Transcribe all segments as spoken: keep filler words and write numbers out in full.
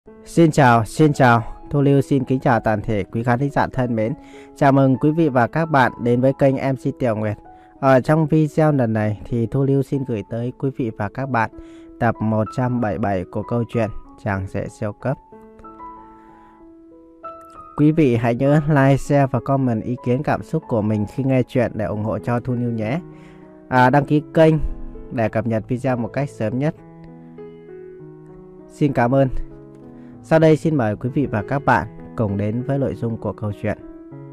Xin chào, xin chào. Thu Lưu xin kính chào toàn thể quý khán thính giả thân mến. Chào mừng quý vị và các bạn đến với kênh em xê Tiểu Nguyệt. Ở trong video lần này thì Thu Lưu xin gửi tới quý vị và các bạn tập một trăm bảy mươi bảy của câu chuyện Chàng rể siêu cấp. Quý vị hãy nhớ like, share và comment ý kiến cảm xúc của mình khi nghe chuyện để ủng hộ cho Thu Lưu nhé. À, đăng ký kênh để cập nhật video một cách sớm nhất. Xin cảm ơn. Sau đây xin mời quý vị và các bạn cùng đến với nội dung của câu chuyện.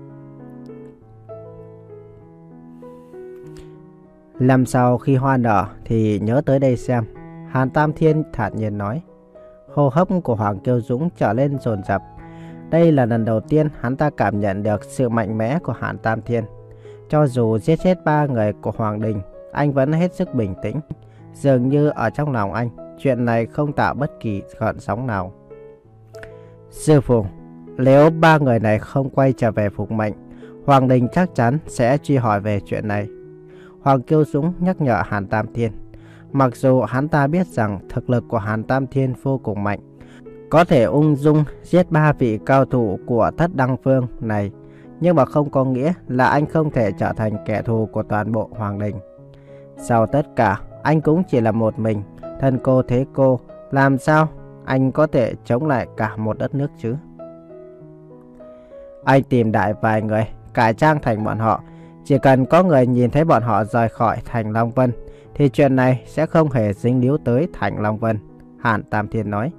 Năm sau khi hoa nở thì nhớ tới đây xem, Hàn Tam Thiên thản nhiên nói. Hô hấp của Hoàng Kiêu Dũng trở lên dồn dập. Đây là lần đầu tiên hắn ta cảm nhận được sự mạnh mẽ của Hàn Tam Thiên. Cho dù giết chết ba người của Hoàng Đình, anh vẫn hết sức bình tĩnh. Dường như ở trong lòng anh, chuyện này không tạo bất kỳ gợn sóng nào. Sư phụ, nếu ba người này không quay trở về phục mệnh, Hoàng Đình chắc chắn sẽ truy hỏi về chuyện này. Hoàng Kiêu Dũng nhắc nhở Hàn Tam Thiên. Mặc dù hắn ta biết rằng thực lực của Hàn Tam Thiên vô cùng mạnh, có thể ung dung giết ba vị cao thủ của Thất Đăng Phương này, nhưng mà không có nghĩa là anh không thể trở thành kẻ thù của toàn bộ Hoàng Đình. Sau tất cả, anh cũng chỉ là một mình, thân cô thế cô, làm sao anh có thể chống lại cả một đất nước chứ? Anh tìm đại vài người, cải trang thành bọn họ. Chỉ cần có người nhìn thấy bọn họ rời khỏi thành Long Vân, thì chuyện này sẽ không hề dính líu tới thành Long Vân, Hàn Tam Thiên nói.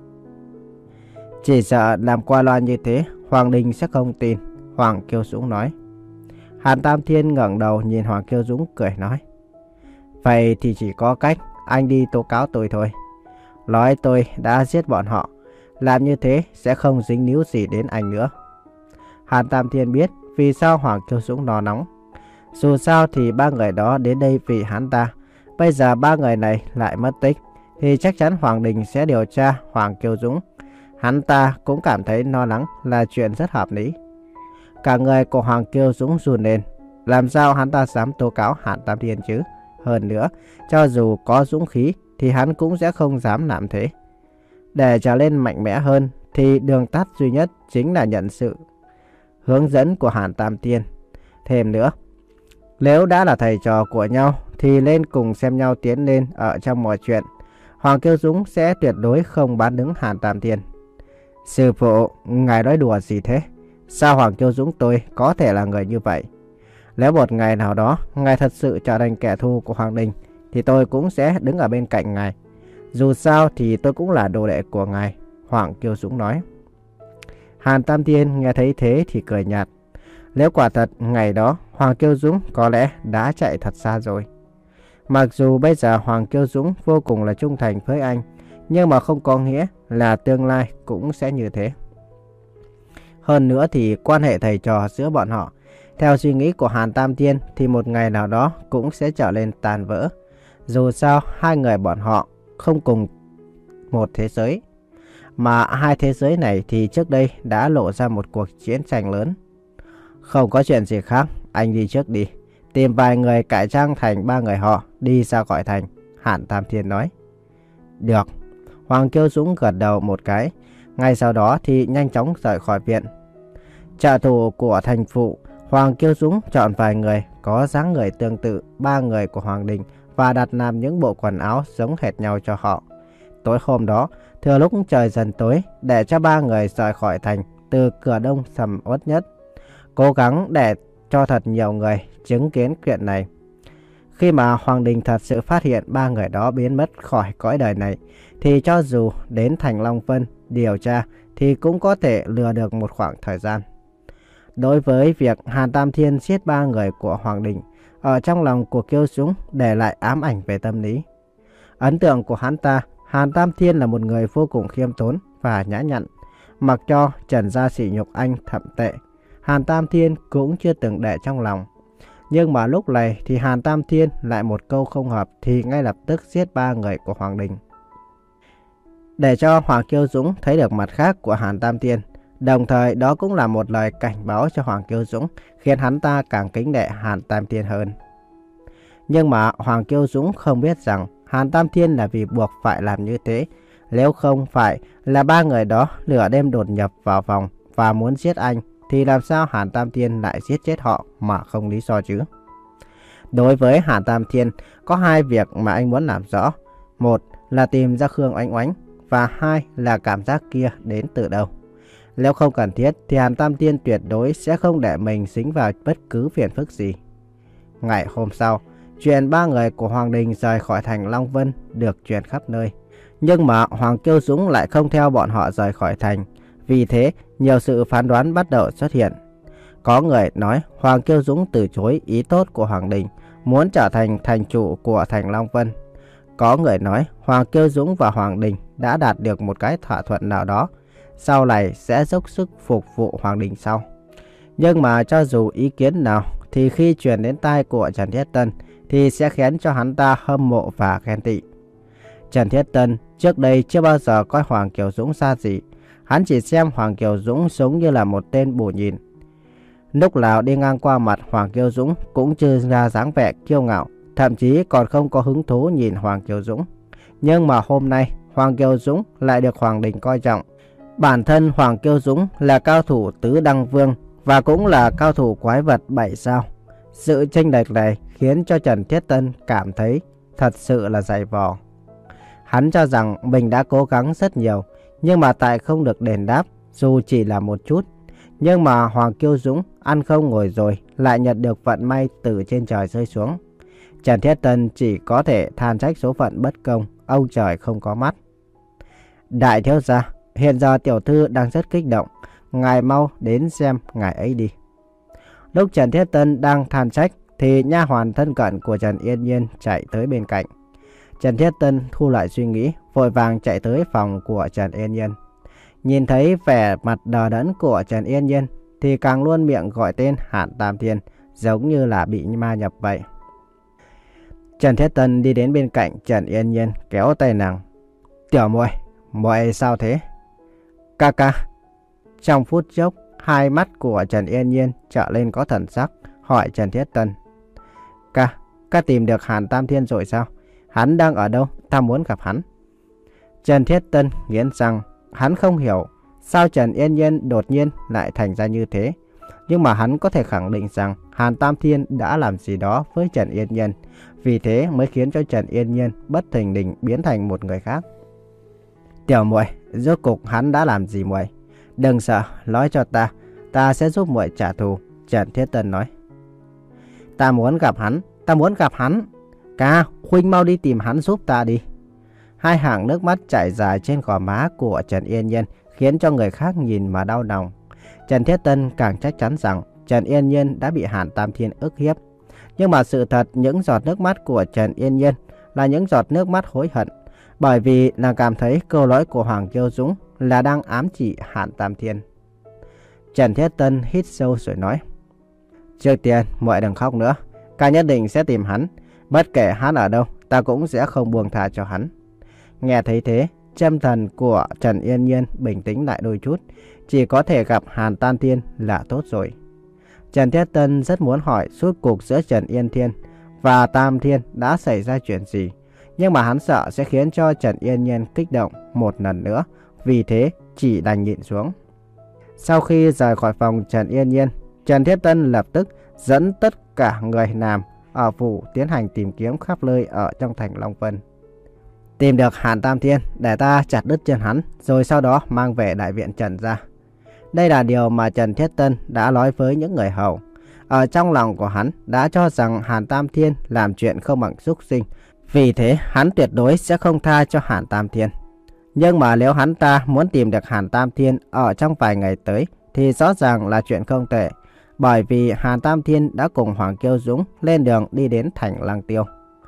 Chỉ sợ làm qua loa như thế, Hoàng Đình sẽ không tin, Hoàng Kiêu Dũng nói. Hàn Tam Thiên ngẩng đầu nhìn Hoàng Kiêu Dũng cười nói. Vậy thì chỉ có cách anh đi tố cáo tôi thôi. Nói tôi đã giết bọn họ, làm như thế sẽ không dính líu gì đến anh nữa. Hàn Tam Thiên biết vì sao Hoàng Kiêu Dũng lo nóng. Dù sao thì ba người đó đến đây vì hắn ta. Bây giờ ba người này lại mất tích, thì chắc chắn Hoàng Đình sẽ điều tra Hoàng Kiêu Dũng. Hắn ta cũng cảm thấy lo lắng là chuyện rất hợp lý. Cả người của Hoàng Kiêu Dũng run lên. Làm sao hắn ta dám tố cáo Hàn Tam Thiên chứ? Hơn nữa, cho dù có dũng khí thì hắn cũng sẽ không dám làm thế. Để trở lên mạnh mẽ hơn thì đường tắt duy nhất chính là nhận sự hướng dẫn của Hàn Tam Thiên. Thêm nữa, nếu đã là thầy trò của nhau thì lên cùng xem nhau tiến lên ở trong mọi chuyện. Hoàng Kiêu Dũng sẽ tuyệt đối không bán đứng Hàn Tam Thiên. Sư phụ, ngài nói đùa gì thế? Sao Hoàng Kiêu Dũng tôi có thể là người như vậy? Nếu một ngày nào đó ngài thật sự trở thành kẻ thù của Hoàng Đình, thì tôi cũng sẽ đứng ở bên cạnh ngài. Dù sao thì tôi cũng là đồ đệ của ngài, Hoàng Kiêu Dũng nói. Hàn Tam Thiên nghe thấy thế thì cười nhạt. Nếu quả thật ngày đó Hoàng Kiêu Dũng có lẽ đã chạy thật xa rồi. Mặc dù bây giờ Hoàng Kiêu Dũng vô cùng là trung thành với anh, nhưng mà không có nghĩa là tương lai cũng sẽ như thế. Hơn nữa thì quan hệ thầy trò giữa bọn họ, theo suy nghĩ của Hàn Tam Thiên thì một ngày nào đó cũng sẽ trở nên tan vỡ. Dù sao hai người bọn họ không cùng một thế giới, mà hai thế giới này thì trước đây đã lộ ra một cuộc chiến tranh lớn. Không có chuyện gì khác, anh đi trước đi. Tìm vài người cải trang thành ba người họ đi ra khỏi thành, Hàn Tam Thiên nói. Được. Hoàng Kiêu Dũng gật đầu một cái. Ngay sau đó thì nhanh chóng rời khỏi viện. Trợ thủ của thành phụ, Hoàng Kiêu Dũng chọn vài người có dáng người tương tự ba người của Hoàng Đình và đặt làm những bộ quần áo giống hệt nhau cho họ. Tối hôm đó, thừa lúc trời dần tối, để cho ba người rời khỏi thành từ cửa đông sầm uất nhất. Cố gắng để cho thật nhiều người chứng kiến chuyện này. Khi mà Hoàng Đình thật sự phát hiện ba người đó biến mất khỏi cõi đời này, thì cho dù đến thành Long Vân điều tra thì cũng có thể lừa được một khoảng thời gian. Đối với việc Hàn Tam Thiên giết ba người của Hoàng Đình, ở trong lòng của Kiêu Dũng để lại ám ảnh về tâm lý. Ấn tượng của hắn ta, Hàn Tam Thiên là một người vô cùng khiêm tốn và nhã nhặn. Mặc cho trần gia sỉ nhục anh thậm tệ, Hàn Tam Thiên cũng chưa từng để trong lòng. Nhưng mà lúc này thì Hàn Tam Thiên lại một câu không hợp thì ngay lập tức giết ba người của Hoàng Đình. Để cho Hoàng Kiêu Dũng thấy được mặt khác của Hàn Tam Thiên, đồng thời đó cũng là một lời cảnh báo cho Hoàng Kiêu Dũng, khiến hắn ta càng kính nể Hàn Tam Thiên hơn. Nhưng mà Hoàng Kiêu Dũng không biết rằng Hàn Tam Thiên là vì buộc phải làm như thế, Nếu không phải là ba người đó lửa đêm đột nhập vào phòng và muốn giết anh, thì làm sao Hàn Tam Thiên lại giết chết họ mà không lý do chứ? Đối với Hàn Tam Thiên, có hai việc mà anh muốn làm rõ. Một là tìm ra Khương Oánh Oánh, và hai là cảm giác kia đến từ đâu. Nếu không cần thiết thì Hàn Tam Thiên tuyệt đối sẽ không để mình dính vào bất cứ phiền phức gì. Ngày hôm sau, chuyện ba người của Hoàng Đình rời khỏi thành Long Vân được truyền khắp nơi. Nhưng mà Hoàng Kiêu Dũng lại không theo bọn họ rời khỏi thành. Vì thế, nhiều sự phán đoán bắt đầu xuất hiện. Có người nói Hoàng Kiêu Dũng từ chối ý tốt của Hoàng Đình, muốn trở thành thành chủ của thành Long Vân. Có người nói Hoàng Kiêu Dũng và Hoàng Đình đã đạt được một cái thỏa thuận nào đó, sau này sẽ dốc sức phục vụ Hoàng Đình sau. Nhưng mà cho dù ý kiến nào thì khi truyền đến tai của Trần Thiết Tân thì sẽ khiến cho hắn ta hâm mộ và ghen tị. Trần Thiết Tân trước đây chưa bao giờ coi Hoàng Kiều Dũng ra gì. Hắn chỉ xem Hoàng Kiều Dũng giống như là một tên bù nhìn. Lúc nào đi ngang qua mặt Hoàng Kiều Dũng cũng trừ ra dáng vẻ kiêu ngạo, thậm chí còn không có hứng thú nhìn Hoàng Kiều Dũng. Nhưng mà hôm nay Hoàng Kiều Dũng lại được Hoàng Đình coi trọng. Bản thân Hoàng Kiều Dũng là cao thủ tứ đăng vương và cũng là cao thủ quái vật bảy sao. Sự chênh lệch này khiến cho Trần Thiết Tân cảm thấy thật sự là dày vò. Hắn cho rằng mình đã cố gắng rất nhiều, nhưng mà tại không được đền đáp, dù chỉ là một chút. Nhưng mà Hoàng Kiêu Dũng ăn không ngồi rồi lại nhận được vận may từ trên trời rơi xuống. Trần Thiết Tân chỉ có thể than trách số phận bất công, ông trời không có mắt. Đại thiếu gia, hiện giờ tiểu thư đang rất kích động, ngài mau đến xem ngài ấy đi. Lúc Trần Thiết Tân đang than trách thì nha hoàn thân cận của Trần Yên Nhiên chạy tới bên cạnh. Trần Thiết Tân thu lại suy nghĩ, vội vàng chạy tới phòng của Trần Yên Nhiên. Nhìn thấy vẻ mặt đờ đẫn của Trần Yên Nhiên thì càng luôn miệng gọi tên Hàn Tam Thiên, giống như là bị ma nhập vậy. Trần Thiết Tân đi đến bên cạnh Trần Yên Nhiên kéo tay nàng. Tiểu muội, muội sao thế? Ca ca. Trong phút chốc, hai mắt của Trần Yên Nhiên trở lên có thần sắc, hỏi Trần Thiết Tân. Ca, ca tìm được Hàn Tam Thiên rồi sao? Hắn đang ở đâu? Ta muốn gặp hắn. Trần Thiết Tân nghiến răng, hắn không hiểu sao Trần Yên Nhiên đột nhiên lại thành ra như thế. Nhưng mà hắn có thể khẳng định rằng Hàn Tam Thiên đã làm gì đó với Trần Yên Nhiên. Vì thế mới khiến cho Trần Yên Nhiên bất thình lình biến thành một người khác. Tiểu muội, rốt cục hắn đã làm gì muội? Đừng sợ, nói cho ta, ta sẽ giúp muội trả thù. Trần Thiết Tân nói. Ta muốn gặp hắn, ta muốn gặp hắn. Ca, huynh mau đi tìm hắn giúp ta đi. Hai hàng nước mắt chảy dài trên gò má của Trần Yên Nhiên khiến cho người khác nhìn mà đau lòng. Trần Thiết Tân càng chắc chắn rằng Trần Yên Nhiên đã bị Hàn Tam Thiên ức hiếp. Nhưng mà sự thật những giọt nước mắt của Trần Yên Nhiên là những giọt nước mắt hối hận. Bởi vì nàng cảm thấy câu nói của Hoàng Kiêu Dũng là đang ám chỉ Hàn Tam Thiên. Trần Thiết Tân hít sâu rồi nói. Trước tiên, muội đừng khóc nữa. Ca nhất định sẽ tìm hắn. Bất kể hắn ở đâu, ta cũng sẽ không buông tha cho hắn. Nghe thấy thế, tâm thần của Trần Yên Nhiên bình tĩnh lại đôi chút. Chỉ có thể gặp Hàn Tam Thiên là tốt rồi. Trần Thiết Tân rất muốn hỏi suốt cuộc giữa Trần Yên Thiên và Tam Thiên đã xảy ra chuyện gì. Nhưng mà hắn sợ sẽ khiến cho Trần Yên Nhiên kích động một lần nữa. Vì thế chỉ đành nhịn xuống. Sau khi rời khỏi phòng Trần Yên Nhiên, Trần Thiết Tân lập tức dẫn tất cả người làm ở phủ tiến hành tìm kiếm khắp nơi ở trong thành Long Vân. Tìm được Hàn Tam Thiên để ta chặt đứt chân hắn, rồi sau đó mang về đại viện Trần ra. Đây là điều mà Trần Thiết Tân đã nói với những người hầu. Ở trong lòng của hắn đã cho rằng Hàn Tam Thiên làm chuyện không bằng súc sinh. Vì thế hắn tuyệt đối sẽ không tha cho Hàn Tam Thiên. Nhưng mà nếu hắn ta muốn tìm được Hàn Tam Thiên ở trong vài ngày tới thì rõ ràng là chuyện không tệ. Bởi vì Hàn Tam Thiên đã cùng Hoàng Kiêu Dũng lên đường đi đến thành Lăng Tiêu.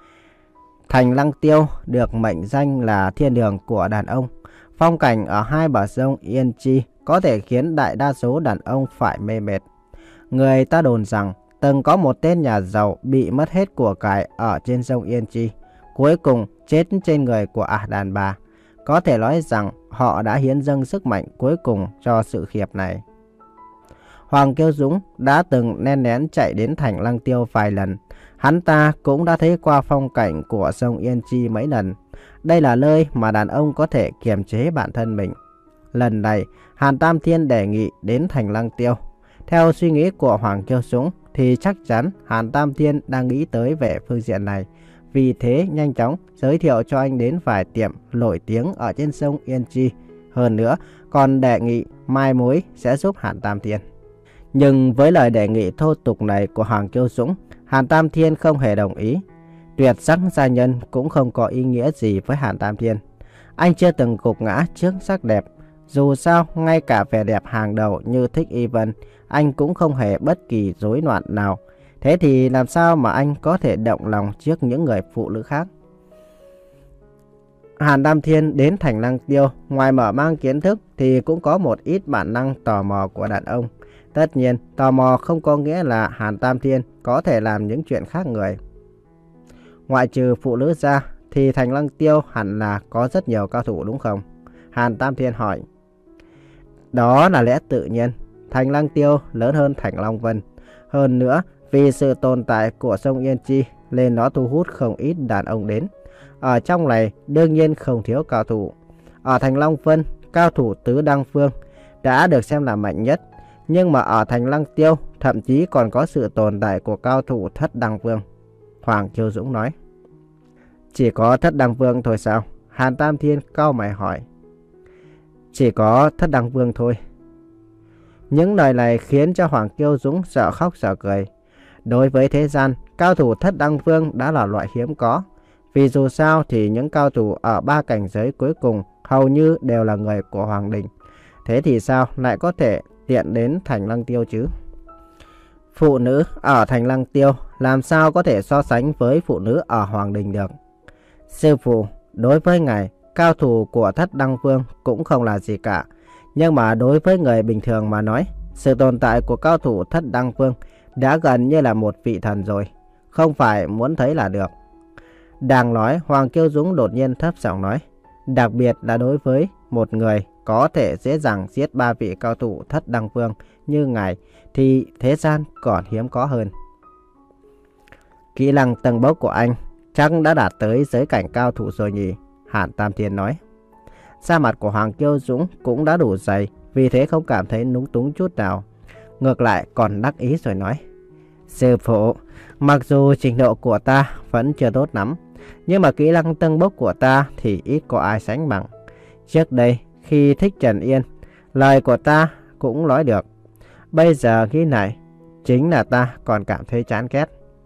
Thành Lăng Tiêu được mệnh danh là thiên đường của đàn ông. Phong cảnh ở hai bờ sông Yên Chi có thể khiến đại đa số đàn ông phải mê mệt. Người ta đồn rằng từng có một tên nhà giàu bị mất hết của cải ở trên sông Yên Chi, cuối cùng chết trên người của ả đàn bà. Có thể nói rằng họ đã hiến dâng sức mạnh cuối cùng cho sự nghiệp này. Hoàng Kiêu Dũng đã từng len lén chạy đến thành Lăng Tiêu vài lần. Hắn ta cũng đã thấy qua phong cảnh của sông Yên Chi mấy lần. Đây là nơi mà đàn ông có thể kiềm chế bản thân mình. Lần này, Hàn Tam Thiên đề nghị đến thành Lăng Tiêu. Theo suy nghĩ của Hoàng Kiêu Dũng thì chắc chắn Hàn Tam Thiên đang nghĩ tới về phương diện này. Vì thế nhanh chóng giới thiệu cho anh đến vài tiệm nổi tiếng ở trên sông Yên Chi. Hơn nữa còn đề nghị mai mối sẽ giúp Hàn Tam Thiên. Nhưng với lời đề nghị thô tục này của Hoàng Kiêu Dũng, Hàn Tam Thiên không hề đồng ý. Tuyệt sắc gia nhân cũng không có ý nghĩa gì với Hàn Tam Thiên. Anh chưa từng gục ngã trước sắc đẹp. Dù sao, ngay cả vẻ đẹp hàng đầu như Thích Y Vân, anh cũng không hề bất kỳ rối loạn nào. Thế thì làm sao mà anh có thể động lòng trước những người phụ nữ khác? Hàn Tam Thiên đến thành Lăng Tiêu, ngoài mở mang kiến thức thì cũng có một ít bản năng tò mò của đàn ông. Tất nhiên, tò mò không có nghĩa là Hàn Tam Thiên có thể làm những chuyện khác người. Ngoại trừ phụ nữ ra thì thành Lăng Tiêu hẳn là có rất nhiều cao thủ đúng không? Hàn Tam Thiên hỏi. Đó là lẽ tự nhiên. Thành Lăng Tiêu lớn hơn thành Long Vân. Hơn nữa, vì sự tồn tại của sông Yên Chi nên nó thu hút không ít đàn ông đến. Ở trong này đương nhiên không thiếu cao thủ. Ở thành Long Vân, cao thủ tứ đăng phương đã được xem là mạnh nhất. Nhưng mà ở thành Lăng Tiêu thậm chí còn có sự tồn tại của cao thủ thất đăng phương. Hoàng Kiêu Dũng nói. Chỉ có thất đăng vương thôi sao? Hàn Tam Thiên cau mày hỏi. Chỉ có thất đăng vương thôi. Những lời này khiến cho Hoàng Kiêu Dũng sợ khóc sợ cười. Đối với thế gian, cao thủ thất đăng vương đã là loại hiếm có. Vì dù sao thì những cao thủ ở ba cảnh giới cuối cùng hầu như đều là người của Hoàng Đình. Thế thì sao lại có thể tiện đến thành Lăng Tiêu chứ? Phụ nữ ở thành Lăng Tiêu làm sao có thể so sánh với phụ nữ ở Hoàng Đình được? Sư phụ, đối với ngài, cao thủ của thất đăng vương cũng không là gì cả. Nhưng mà đối với người bình thường mà nói, sự tồn tại của cao thủ thất đăng vương đã gần như là một vị thần rồi. Không phải muốn thấy là được. Đang nói, Hoàng Kiêu Dũng đột nhiên thấp giọng nói. Đặc biệt là đối với một người có thể dễ dàng giết ba vị cao thủ thất đăng vương như ngài thì thế gian còn hiếm có hơn. Kỹ năng tầng bốc của anh chắc đã đạt tới giới cảnh cao thủ rồi nhỉ? Hàn Tam Thiên nói. Da mặt của Hoàng Kiêu Dũng cũng đã đủ dày, vì thế không cảm thấy núng túng chút nào. Ngược lại còn đắc ý rồi nói. Sư phụ, mặc dù trình độ của ta vẫn chưa tốt lắm, nhưng mà kỹ năng tầng bốc của ta thì ít có ai sánh bằng. Trước đây khi thích Trần Yên, lời của ta cũng nói được. Bây giờ khi này, chính là ta còn cảm thấy chán ghét.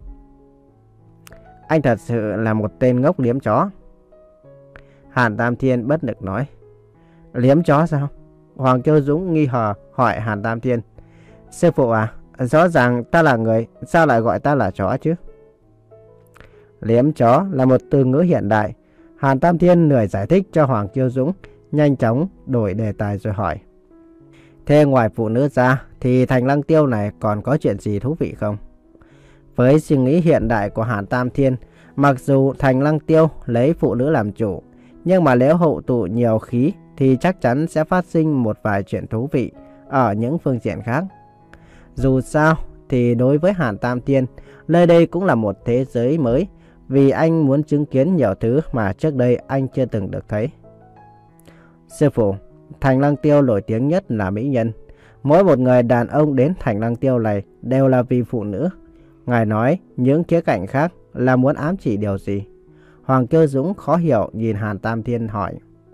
Anh thật sự là một tên ngốc liếm chó. Hàn Tam Thiên bất lực nói. Liếm chó sao? Hoàng Kiêu Dũng nghi ngờ hỏi Hàn Tam Thiên. Sư phụ à, rõ ràng ta là người, sao lại gọi ta là chó chứ? Liếm chó là một từ ngữ hiện đại. Hàn Tam Thiên lười giải thích cho Hoàng Kiêu Dũng, nhanh chóng đổi đề tài rồi hỏi. Thế ngoài phụ nữ ra thì thành Lăng Tiêu này còn có chuyện gì thú vị không? Với suy nghĩ hiện đại của Hàn Tam Thiên, mặc dù thành Lăng Tiêu lấy phụ nữ làm chủ, nhưng mà nếu hậu tụ nhiều khí thì chắc chắn sẽ phát sinh một vài chuyện thú vị ở những phương diện khác. Dù sao thì đối với Hàn Tam Thiên, nơi đây cũng là một thế giới mới, vì anh muốn chứng kiến nhiều thứ mà trước đây anh chưa từng được thấy. Sư phụ, thành Lăng Tiêu nổi tiếng nhất là mỹ nhân. Mỗi một người đàn ông đến thành Lăng Tiêu này đều là vì phụ nữ. Ngài nói những khía cạnh khác là muốn ám chỉ điều gì? Hoàng Kiêu Dũng khó hiểu nhìn Hàn Tam Thiên hỏi.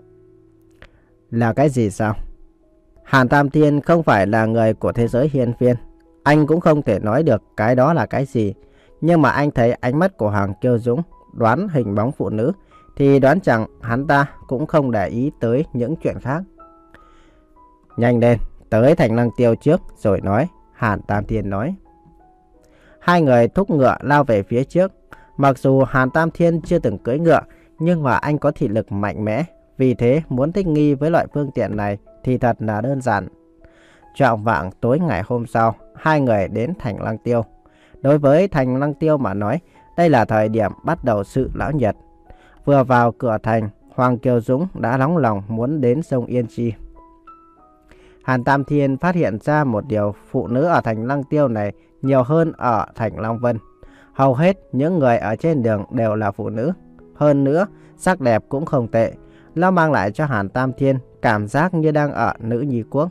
Là cái gì sao? Hàn Tam Thiên không phải là người của thế giới hiên viên. Anh cũng không thể nói được cái đó là cái gì. Nhưng mà anh thấy ánh mắt của Hoàng Kiêu Dũng đoán hình bóng phụ nữ thì đoán rằng hắn ta cũng không để ý tới những chuyện khác. Nhanh lên, tới thành Lăng Tiêu trước rồi nói, Hàn Tam Thiên nói. Hai người thúc ngựa lao về phía trước. Mặc dù Hàn Tam Thiên chưa từng cưỡi ngựa, nhưng mà anh có thị lực mạnh mẽ. Vì thế muốn thích nghi với loại phương tiện này thì thật là đơn giản. Trạng vạng tối ngày hôm sau, hai người đến thành Lăng Tiêu. Đối với thành Lăng Tiêu mà nói, đây là thời điểm bắt đầu sự lão nhật. Vừa vào cửa thành, Hoàng Kiêu Dũng đã nóng lòng muốn đến sông Yên Chi. Hàn Tam Thiên phát hiện ra một điều, phụ nữ ở thành Lăng Tiêu này nhiều hơn ở thành Long Vân. Hầu hết những người ở trên đường đều là phụ nữ. Hơn nữa, sắc đẹp cũng không tệ. Nó mang lại cho Hàn Tam Thiên cảm giác như đang ở nữ nhi quốc.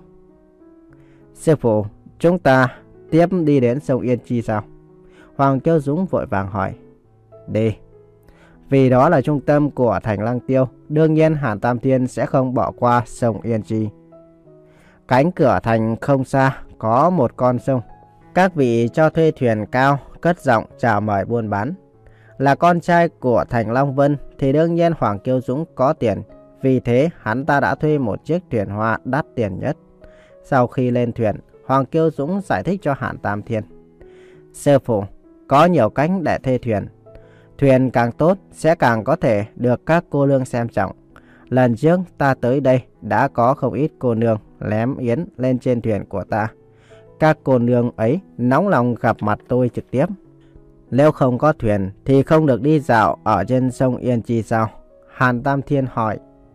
Sư phụ, chúng ta tiếp đi đến sông Yên Chi sao? Hoàng Kiêu Dũng vội vàng hỏi. Đi. Vì đó là trung tâm của thành Lăng Tiêu, đương nhiên Hàn Tam Thiên sẽ không bỏ qua sông Yên Chi. Cánh cửa thành không xa có một con sông. Các vị cho thuê thuyền cao cất giọng chào mời buôn bán. Là con trai của thành Long Vân thì đương nhiên Hoàng Kiêu Dũng có tiền, vì thế hắn ta đã thuê một chiếc thuyền hoa đắt tiền nhất. Sau khi lên thuyền, Hoàng Kiêu Dũng giải thích cho Hàn Tam Thiên. Sư phụ, có nhiều cách để thuê thuyền. Thuyền càng tốt sẽ càng có thể được các cô nương xem trọng. Lần trước ta tới đây đã có không ít cô nương lém yến lên trên thuyền của ta. Các cô nương ấy nóng lòng gặp mặt tôi trực tiếp. Nếu không có thuyền thì không được đi dạo ở trên sông Yên Chi sao? Hàn Tam Thiên hỏi.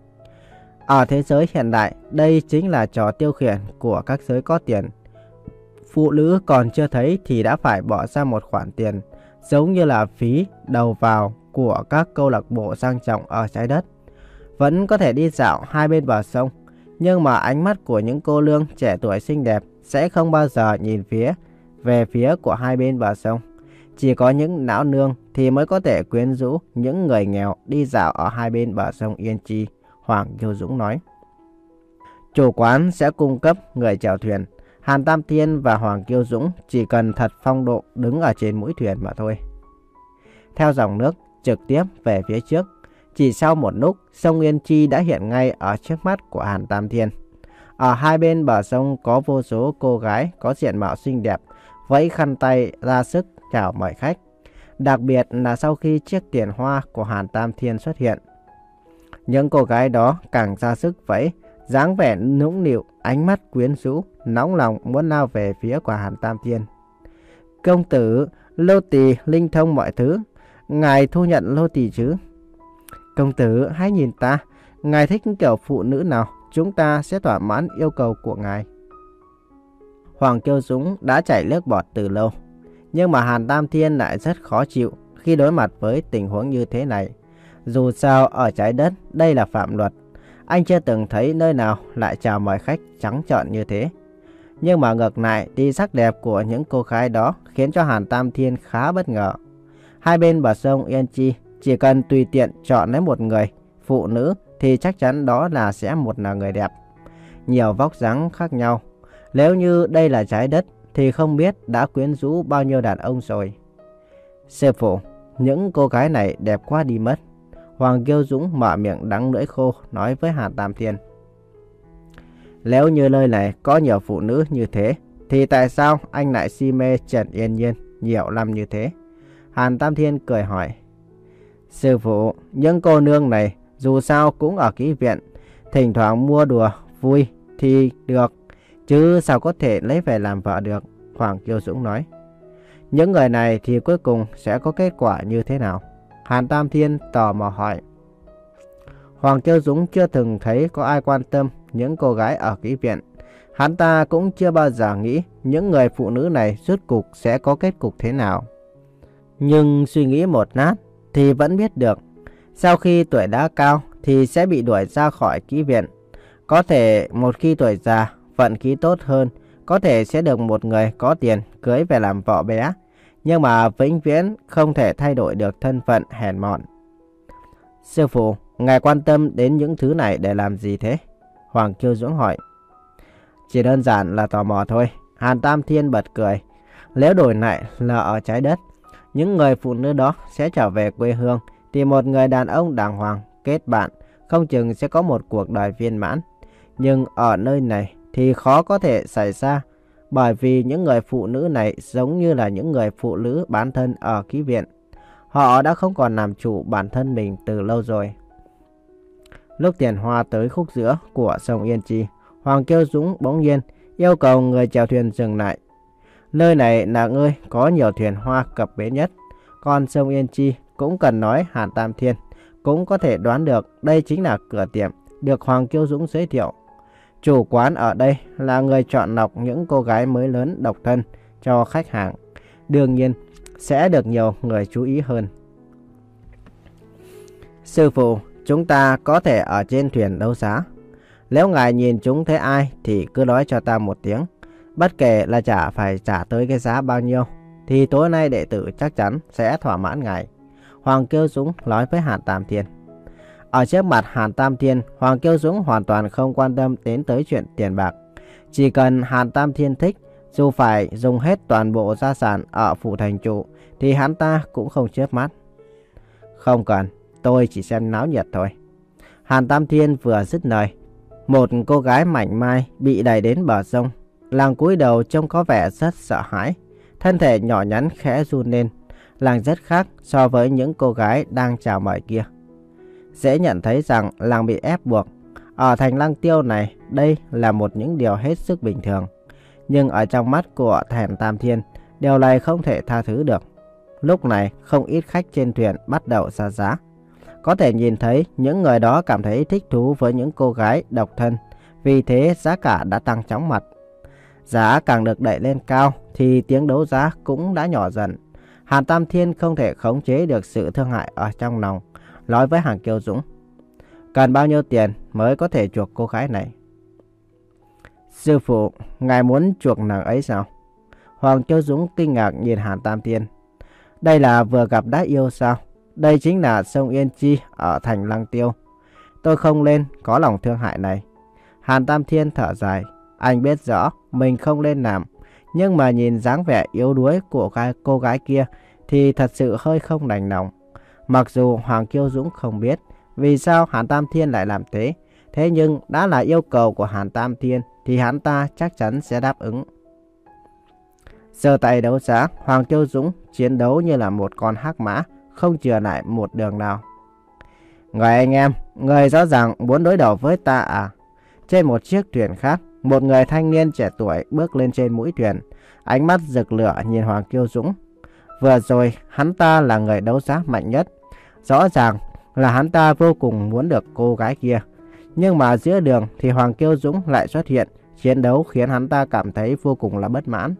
Ở thế giới hiện đại, đây chính là trò tiêu khiển của các giới có tiền. Phụ nữ còn chưa thấy thì đã phải bỏ ra một khoản tiền, giống như là phí đầu vào của các câu lạc bộ sang trọng ở trái đất. Vẫn có thể đi dạo hai bên bờ sông, nhưng mà ánh mắt của những cô nương trẻ tuổi xinh đẹp sẽ không bao giờ nhìn phía về phía của hai bên bờ sông. Chỉ có những não nương thì mới có thể quyến rũ những người nghèo đi dạo ở hai bên bờ sông Yên Chi, Hoàng Kiêu Dũng nói. Chủ quán sẽ cung cấp người chèo thuyền. Hàn Tam Thiên và Hoàng Kiêu Dũng chỉ cần thật phong độ đứng ở trên mũi thuyền mà thôi. Theo dòng nước trực tiếp về phía trước, chỉ sau một lúc, sông Yên Chi đã hiện ngay ở trước mắt của Hàn Tam Thiên. Ở hai bên bờ sông có vô số cô gái có diện mạo xinh đẹp, vẫy khăn tay ra sức chào mời khách. Đặc biệt là sau khi chiếc tiền hoa của Hàn Tam Thiên xuất hiện, những cô gái đó càng ra sức vẫy, dáng vẻ nũng nịu, ánh mắt quyến rũ, nóng lòng muốn lao về phía của Hàn Tam Thiên. Công tử, lô tỳ linh thông mọi thứ, ngài thu nhận lô tỳ chứ? Công tử, hãy nhìn ta, ngài thích kiểu phụ nữ nào, chúng ta sẽ thỏa mãn yêu cầu của ngài. Hoàng Kiêu Dũng đã chảy nước bọt từ lâu, nhưng mà Hàn Tam Thiên lại rất khó chịu khi đối mặt với tình huống như thế này. Dù sao ở trái đất đây là phạm luật, anh chưa từng thấy nơi nào lại chào mời khách trắng trợn như thế. Nhưng mà ngược lại thì sắc đẹp của những cô gái đó khiến cho Hàn Tam Thiên khá bất ngờ. Hai bên bờ sông Yên Chi chỉ cần tùy tiện chọn lấy một người phụ nữ thì chắc chắn đó là sẽ một là người đẹp, nhiều vóc dáng khác nhau. Nếu như đây là trái đất thì không biết đã quyến rũ bao nhiêu đàn ông rồi. Sư phụ, những cô gái này đẹp quá đi mất. Hoàng Kiêu Dũng mở miệng đắng lưỡi khô nói với Hàn Tam Thiên. Nếu như nơi này có nhiều phụ nữ như thế thì tại sao anh lại si mê Trần Yên Nhiên nhiều năm như thế? Hàn Tam Thiên cười hỏi. Sư phụ, những cô nương này dù sao cũng ở ký viện, thỉnh thoảng mua đùa vui thì được, chứ sao có thể lấy về làm vợ được? Hoàng Kiêu Dũng nói. Những người này thì cuối cùng sẽ có kết quả như thế nào? Hàn Tam Thiên tò mò hỏi. Hoàng Kiêu Dũng chưa từng thấy có ai quan tâm những cô gái ở ký viện. Hắn ta cũng chưa bao giờ nghĩ những người phụ nữ này rốt cuộc sẽ có kết cục thế nào. Nhưng suy nghĩ một lát thì vẫn biết được, sau khi tuổi đã cao thì sẽ bị đuổi ra khỏi ký viện. Có thể một khi tuổi già, vận khí tốt hơn, có thể sẽ được một người có tiền cưới về làm vợ bé. Nhưng mà vĩnh viễn không thể thay đổi được thân phận hèn mọn. Sư phụ, ngài quan tâm đến những thứ này để làm gì thế? Hoàng Kiêu Dũng hỏi. Chỉ đơn giản là tò mò thôi. Hàn Tam Thiên bật cười. Nếu đổi lại là ở trái đất, những người phụ nữ đó sẽ trở về quê hương, thì một người đàn ông đàng hoàng kết bạn không chừng sẽ có một cuộc đời viên mãn. Nhưng ở nơi này thì khó có thể xảy ra, bởi vì những người phụ nữ này giống như là những người phụ nữ bán thân ở ký viện. Họ đã không còn làm chủ bản thân mình từ lâu rồi. Lúc tiền hoa tới khúc giữa của sông Yên Chi, Hoàng Kiêu Dũng bỗng nhiên yêu cầu người chèo thuyền dừng lại. Nơi này là nơi có nhiều thuyền hoa cập bến nhất. Còn sông Yên Chi cũng cần nói Hàn Tam Thiên cũng có thể đoán được đây chính là cửa tiệm được Hoàng Kiêu Dũng giới thiệu. Chủ quán ở đây là người chọn lọc những cô gái mới lớn độc thân cho khách hàng. Đương nhiên, sẽ được nhiều người chú ý hơn. Sư phụ, chúng ta có thể ở trên thuyền đấu giá. Nếu ngài nhìn chúng thấy ai thì cứ nói cho ta một tiếng. Bất kể là trả phải trả tới cái giá bao nhiêu, thì tối nay đệ tử chắc chắn sẽ thỏa mãn ngài. Hoàng Kiêu Dũng nói với Hàn Tam Thiên. Ở trước mặt Hàn Tam Thiên, Hoàng Kiêu Dũng hoàn toàn không quan tâm đến tới chuyện tiền bạc. Chỉ cần Hàn Tam Thiên thích, dù phải dùng hết toàn bộ gia sản ở phủ thành chủ, thì hắn ta cũng không chớp mắt. Không cần, tôi chỉ xem náo nhiệt thôi. Hàn Tam Thiên vừa dứt lời, một cô gái mảnh mai bị đẩy đến bờ sông. Nàng cúi đầu trông có vẻ rất sợ hãi, thân thể nhỏ nhắn khẽ run lên. Nàng rất khác so với những cô gái đang chào mời kia. Dễ nhận thấy rằng nàng bị ép buộc. Ở thành Lăng Tiêu này, đây là một những điều hết sức bình thường. Nhưng ở trong mắt của Hàn Tam Thiên, điều này không thể tha thứ được. Lúc này, không ít khách trên thuyền bắt đầu ra giá. Có thể nhìn thấy những người đó cảm thấy thích thú với những cô gái độc thân. Vì thế giá cả đã tăng chóng mặt. Giá càng được đẩy lên cao thì tiếng đấu giá cũng đã nhỏ dần. Hàn Tam Thiên không thể khống chế được sự thương hại ở trong lòng, nói với Hoàng Kiêu Dũng. Cần bao nhiêu tiền mới có thể chuộc cô gái này? Sư phụ, ngài muốn chuộc nàng ấy sao? Hoàng Kiêu Dũng kinh ngạc nhìn Hàn Tam Thiên. Đây là vừa gặp đã yêu sao? Đây chính là sông Yên Chi ở thành Lăng Tiêu. Tôi không nên có lòng thương hại này. Hàn Tam Thiên thở dài. Anh biết rõ mình không nên làm. Nhưng mà nhìn dáng vẻ yếu đuối của cô gái kia thì thật sự hơi không đành lòng. Mặc dù Hoàng Kiêu Dũng không biết vì sao Hàn Tam Thiên lại làm thế. Thế nhưng đã là yêu cầu của Hàn Tam Thiên thì hắn ta chắc chắn sẽ đáp ứng. Giờ tại đấu giá, Hoàng Kiêu Dũng chiến đấu như là một con hắc mã, không chừa lại một đường nào. Người anh em, người rõ ràng muốn đối đầu với ta à? Trên một chiếc thuyền khác, một người thanh niên trẻ tuổi bước lên trên mũi thuyền, ánh mắt rực lửa nhìn Hoàng Kiêu Dũng. Vừa rồi, hắn ta là người đấu giá mạnh nhất. Rõ ràng là hắn ta vô cùng muốn được cô gái kia. Nhưng mà giữa đường thì Hoàng Kiêu Dũng lại xuất hiện, chiến đấu khiến hắn ta cảm thấy vô cùng là bất mãn.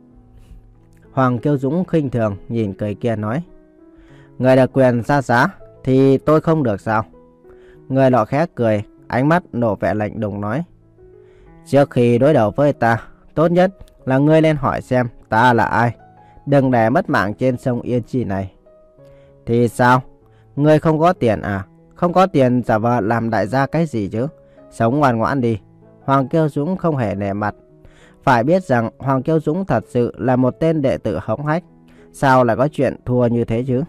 Hoàng Kiêu Dũng khinh thường nhìn người kia nói. Người được quyền ra giá thì tôi không được sao? Người nọ khẽ cười, ánh mắt nổ vẻ lạnh lùng nói. Trước khi đối đầu với ta, tốt nhất là ngươi nên hỏi xem ta là ai. Đừng để mất mạng trên sông Yên Chi này. Thì sao? Ngươi không có tiền à? Không có tiền giả vờ làm đại gia cái gì chứ? Sống ngoan ngoãn đi. Hoàng Kiêu Dũng không hề nể mặt. Phải biết rằng Hoàng Kiêu Dũng thật sự là một tên đệ tử hống hách. Sao lại có chuyện thua như thế chứ?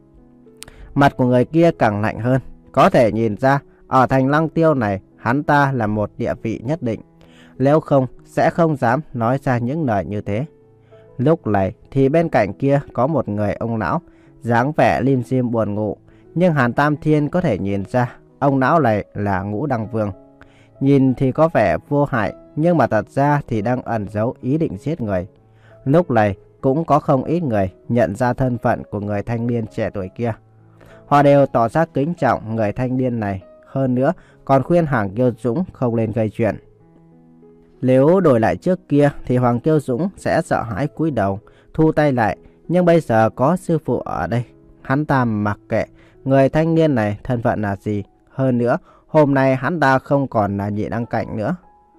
Mặt của người kia càng lạnh hơn. Có thể nhìn ra ở thành Lăng Tiêu này hắn ta là một địa vị nhất định. Nếu không sẽ không dám nói ra những lời như thế. Lúc này thì bên cạnh kia có một người ông lão, dáng vẻ lim dim buồn ngủ. Nhưng Hàn Tam Thiên có thể nhìn ra ông lão này là Ngũ Đăng Vương. Nhìn thì có vẻ vô hại, nhưng mà thật ra thì đang ẩn giấu ý định giết người. Lúc này cũng có không ít người nhận ra thân phận của người thanh niên trẻ tuổi kia. Họ đều tỏ ra kính trọng người thanh niên này. Hơn nữa còn khuyên Hoàng Kiêu Dũng không nên gây chuyện. Nếu đổi lại trước kia thì Hoàng Kiêu Dũng sẽ sợ hãi cúi đầu, thu tay lại. Nhưng bây giờ có sư phụ ở đây, hắn ta mặc kệ người thanh niên này thân phận là gì. Hơn nữa hôm nay hắn ta không còn là nhị đăng cảnh nữa.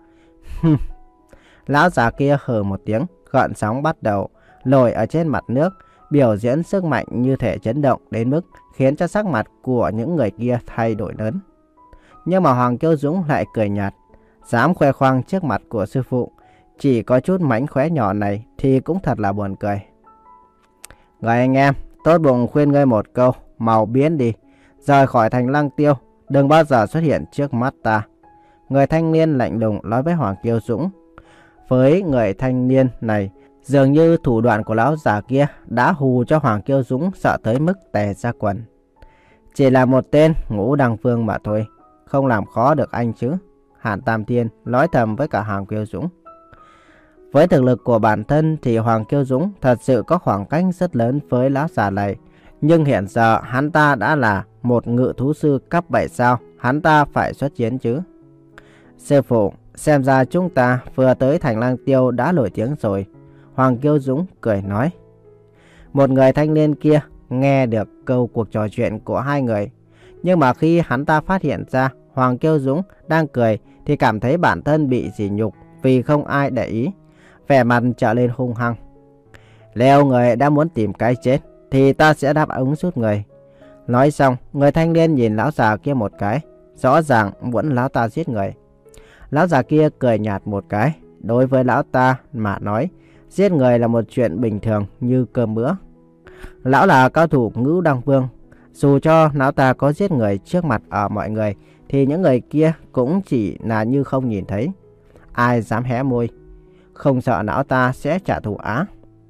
Lão già kia hừ một tiếng, gợn sóng bắt đầu nổi ở trên mặt nước, biểu diễn sức mạnh như thể chấn động đến mức khiến cho sắc mặt của những người kia thay đổi lớn. Nhưng mà Hoàng Kiêu Dũng lại cười nhạt, dám khoe khoang trước mặt của sư phụ, chỉ có chút mánh khóe nhỏ này thì cũng thật là buồn cười. Người anh em, tốt bụng khuyên ngươi một câu, mau biến đi, rời khỏi thành Lăng Tiêu, đừng bao giờ xuất hiện trước mắt ta. Người thanh niên lạnh lùng nói với Hoàng Kiêu Dũng. Với người thanh niên này, dường như thủ đoạn của lão già kia đã hù cho Hoàng Kiêu Dũng sợ tới mức tè ra quần. Chỉ là một tên Ngũ Đăng Vương mà thôi, không làm khó được anh chứ. Hàn Tam Thiên nói thầm với cả Hoàng Kiêu Dũng. Với thực lực của bản thân thì Hoàng Kiêu Dũng thật sự có khoảng cách rất lớn với lão già này. Nhưng hiện giờ hắn ta đã là một ngự thú sư cấp bảy sao, hắn ta phải xuất chiến chứ. Sư phụ, xem ra chúng ta vừa tới thành Lăng Tiêu đã nổi tiếng rồi. Hoàng Kiêu Dũng cười nói. Một người thanh niên kia nghe được câu cuộc trò chuyện của hai người. Nhưng mà khi hắn ta phát hiện ra Hoàng Kiêu Dũng đang cười thì cảm thấy bản thân bị sỉ nhục vì không ai để ý. Vẻ mặt trở lên hung hăng. Nếu người đã muốn tìm cái chết thì ta sẽ đáp ứng giúp người. Nói xong, người thanh niên nhìn lão già kia một cái, rõ ràng muốn lão ta giết người. Lão già kia cười nhạt một cái. Đối với lão ta mà nói, giết người là một chuyện bình thường như cơm bữa. Lão là cao thủ Ngũ Đăng Vương. Dù cho lão ta có giết người trước mặt ở mọi người thì những người kia cũng chỉ là như không nhìn thấy. Ai dám hé môi, không sợ lão ta sẽ trả thù á.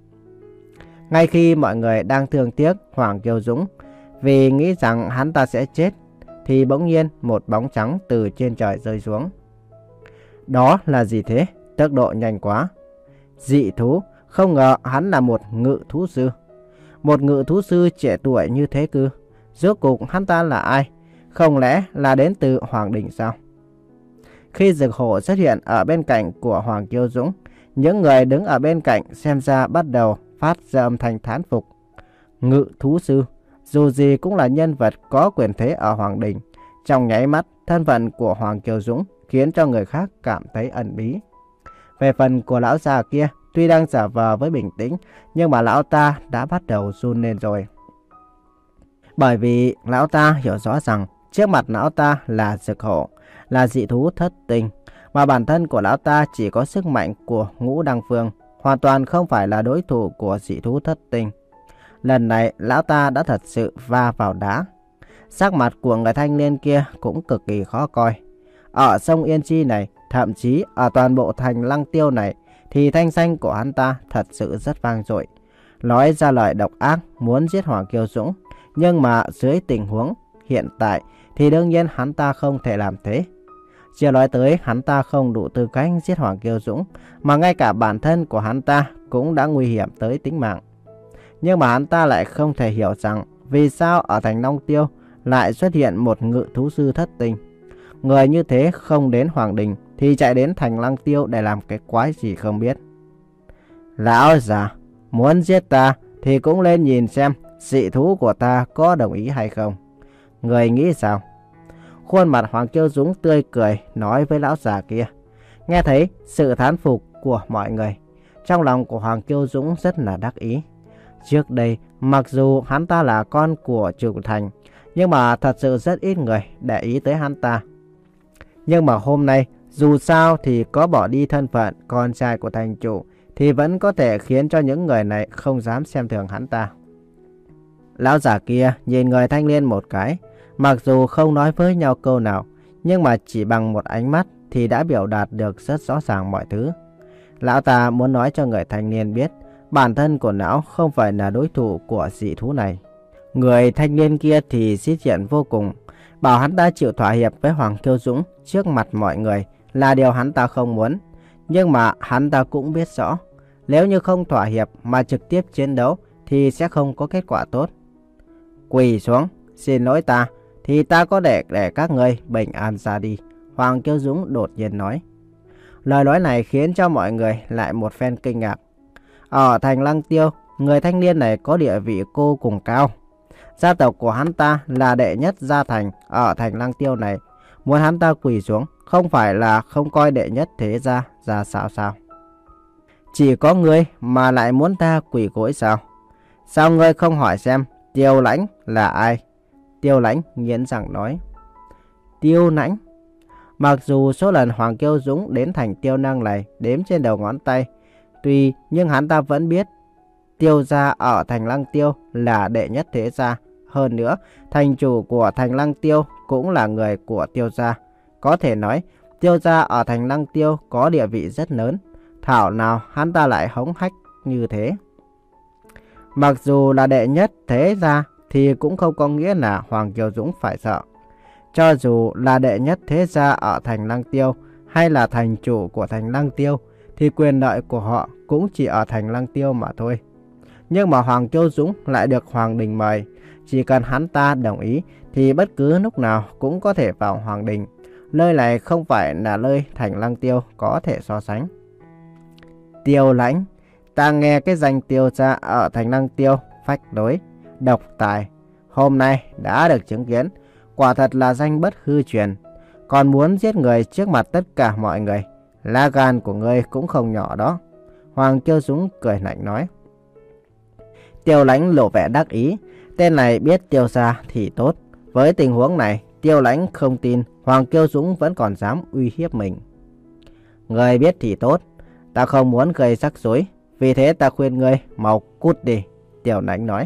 Ngay khi mọi người đang thương tiếc Hoàng Kiêu Dũng vì nghĩ rằng hắn ta sẽ chết, thì bỗng nhiên một bóng trắng từ trên trời rơi xuống. Đó là gì thế? Tốc độ nhanh quá. Dị thú, không ngờ hắn là một ngự thú sư. Một ngự thú sư trẻ tuổi như thế cư. Rốt cuộc hắn ta là ai? Không lẽ là đến từ Hoàng Đình sao? Khi Dực Hổ xuất hiện ở bên cạnh của Hoàng Kiêu Dũng, những người đứng ở bên cạnh xem ra bắt đầu phát ra âm thanh thán phục. Ngự thú sư, dù gì cũng là nhân vật có quyền thế ở Hoàng Đình. Trong nháy mắt, thân phận của Hoàng Kiêu Dũng khiến cho người khác cảm thấy ẩn bí. Về phần của lão già kia, tuy đang giả vờ với bình tĩnh, nhưng mà lão ta đã bắt đầu run lên rồi. Bởi vì lão ta hiểu rõ rằng trước mặt lão ta là Dực Hổ, là dị thú thất tinh, mà bản thân của lão ta chỉ có sức mạnh của Ngũ Đăng Vương, hoàn toàn không phải là đối thủ của dị thú thất tinh. Lần này lão ta đã thật sự va vào đá. Sắc mặt của người thanh niên kia cũng cực kỳ khó coi. Ở sông Yên Chi này, thậm chí ở toàn bộ thành Lăng Tiêu này, thì thanh danh của hắn ta thật sự rất vang dội. Nói ra lời độc ác muốn giết Hoàng Kiêu Dũng, nhưng mà dưới tình huống hiện tại thì đương nhiên hắn ta không thể làm thế. Chưa nói tới hắn ta không đủ tư cách giết Hoàng Kiêu Dũng, mà ngay cả bản thân của hắn ta cũng đã nguy hiểm tới tính mạng. Nhưng mà hắn ta lại không thể hiểu rằng vì sao ở thành Long Tiêu lại xuất hiện một ngự thú sư thất tinh. Người như thế không đến Hoàng Đình thì chạy đến thành Lăng Tiêu để làm cái quái gì không biết. Lão già, muốn giết ta thì cũng lên nhìn xem dị thú của ta có đồng ý hay không. Người nghĩ sao? Khuôn mặt Hoàng Kiêu Dũng tươi cười nói với lão già kia. Nghe thấy sự thán phục của mọi người, trong lòng của Hoàng Kiêu Dũng rất là đắc ý. Trước đây, mặc dù hắn ta là con của chủ thành, nhưng mà thật sự rất ít người để ý tới hắn ta. Nhưng mà hôm nay, dù sao thì có bỏ đi thân phận con trai của thành chủ, thì vẫn có thể khiến cho những người này không dám xem thường hắn ta. Lão già kia nhìn người thanh niên một cái, mặc dù không nói với nhau câu nào, nhưng mà chỉ bằng một ánh mắt thì đã biểu đạt được rất rõ ràng mọi thứ. Lão ta muốn nói cho người thanh niên biết, bản thân của lão không phải là đối thủ của dị thú này. Người thanh niên kia thì xít diện vô cùng, bảo hắn ta chịu thỏa hiệp với Hoàng Kiêu Dũng trước mặt mọi người là điều hắn ta không muốn. Nhưng mà hắn ta cũng biết rõ, nếu như không thỏa hiệp mà trực tiếp chiến đấu thì sẽ không có kết quả tốt. Quỳ xuống, xin lỗi ta, thì ta có để để các ngươi bình an ra đi, Hoàng Kiêu Dũng đột nhiên nói. Lời nói này khiến cho mọi người lại một phen kinh ngạc. Ở thành Lăng Tiêu, người thanh niên này có địa vị vô cùng cao. Gia tộc của hắn ta là đệ nhất gia thành ở thành Lăng Tiêu này. Muốn hắn ta quỳ xuống không phải là không coi đệ nhất thế gia ra sao sao? Chỉ có ngươi mà lại muốn ta quỳ gối sao? Sao ngươi không hỏi xem Tiêu Lãnh là ai? Tiêu Lãnh nghiến răng nói. Tiêu Lãnh? Mặc dù số lần Hoàng Kiêu Dũng đến thành Tiêu Năng này đếm trên đầu ngón tay, tuy nhưng hắn ta vẫn biết Tiêu gia ở thành Lăng Tiêu là đệ nhất thế gia. Hơn nữa, thành chủ của thành Lăng Tiêu cũng là người của Tiêu gia. Có thể nói, Tiêu gia ở thành Lăng Tiêu có địa vị rất lớn. Thảo nào hắn ta lại hống hách như thế. Mặc dù là đệ nhất thế gia thì cũng không có nghĩa là Hoàng Kiêu Dũng phải sợ. Cho dù là đệ nhất thế gia ở thành Lăng Tiêu hay là thành chủ của thành Lăng Tiêu thì quyền lợi của họ cũng chỉ ở thành Lăng Tiêu mà thôi. Nhưng mà Hoàng Kiêu Dũng lại được Hoàng Đình mời. Chỉ cần hắn ta đồng ý thì bất cứ lúc nào cũng có thể vào Hoàng Đình. Nơi này không phải là nơi thành Lăng Tiêu có thể so sánh. Tiêu Lãnh, ta nghe cái danh Tiêu gia ở thành Lăng Tiêu phách lối, độc tài, hôm nay đã được chứng kiến, quả thật là danh bất hư truyền. Còn muốn giết người trước mặt tất cả mọi người, lá gan của ngươi cũng không nhỏ đó. Hoàng Kiêu Dũng cười lạnh nói. Tiêu Lãnh lộ vẻ đắc ý, tên này biết Tiêu gia thì tốt. Với tình huống này, Tiêu Lãnh không tin Hoàng Kiêu Dũng vẫn còn dám uy hiếp mình. Ngươi biết thì tốt, ta không muốn gây rắc rối, vì thế ta khuyên ngươi mau cút đi, Tiêu Lãnh nói.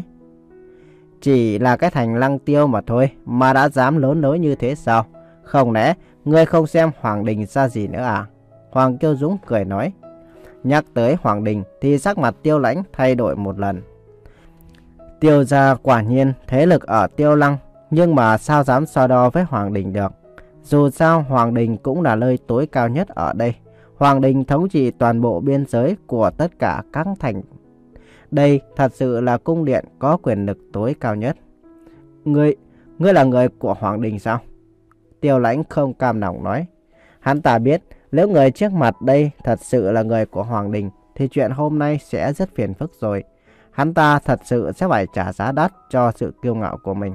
Chỉ là cái thành Lăng Tiêu mà thôi mà đã dám lớn lối như thế sao? Không lẽ ngươi không xem Hoàng Đình ra gì nữa à? Hoàng Kiêu Dũng cười nói. Nhắc tới Hoàng Đình thì sắc mặt Tiêu Lãnh thay đổi một lần. Tiêu gia quả nhiên thế lực ở Tiêu Lăng, nhưng mà sao dám so đo với Hoàng Đình được? Dù sao Hoàng Đình cũng là nơi tối cao nhất ở đây. Hoàng Đình thống trị toàn bộ biên giới của tất cả các thành. Đây thật sự là cung điện có quyền lực tối cao nhất. Ngươi, ngươi là người của Hoàng Đình sao? Tiêu Lãnh không cam lòng nói. Hắn ta biết nếu người trước mặt đây thật sự là người của Hoàng Đình thì chuyện hôm nay sẽ rất phiền phức rồi. Hắn ta thật sự sẽ phải trả giá đắt cho sự kiêu ngạo của mình.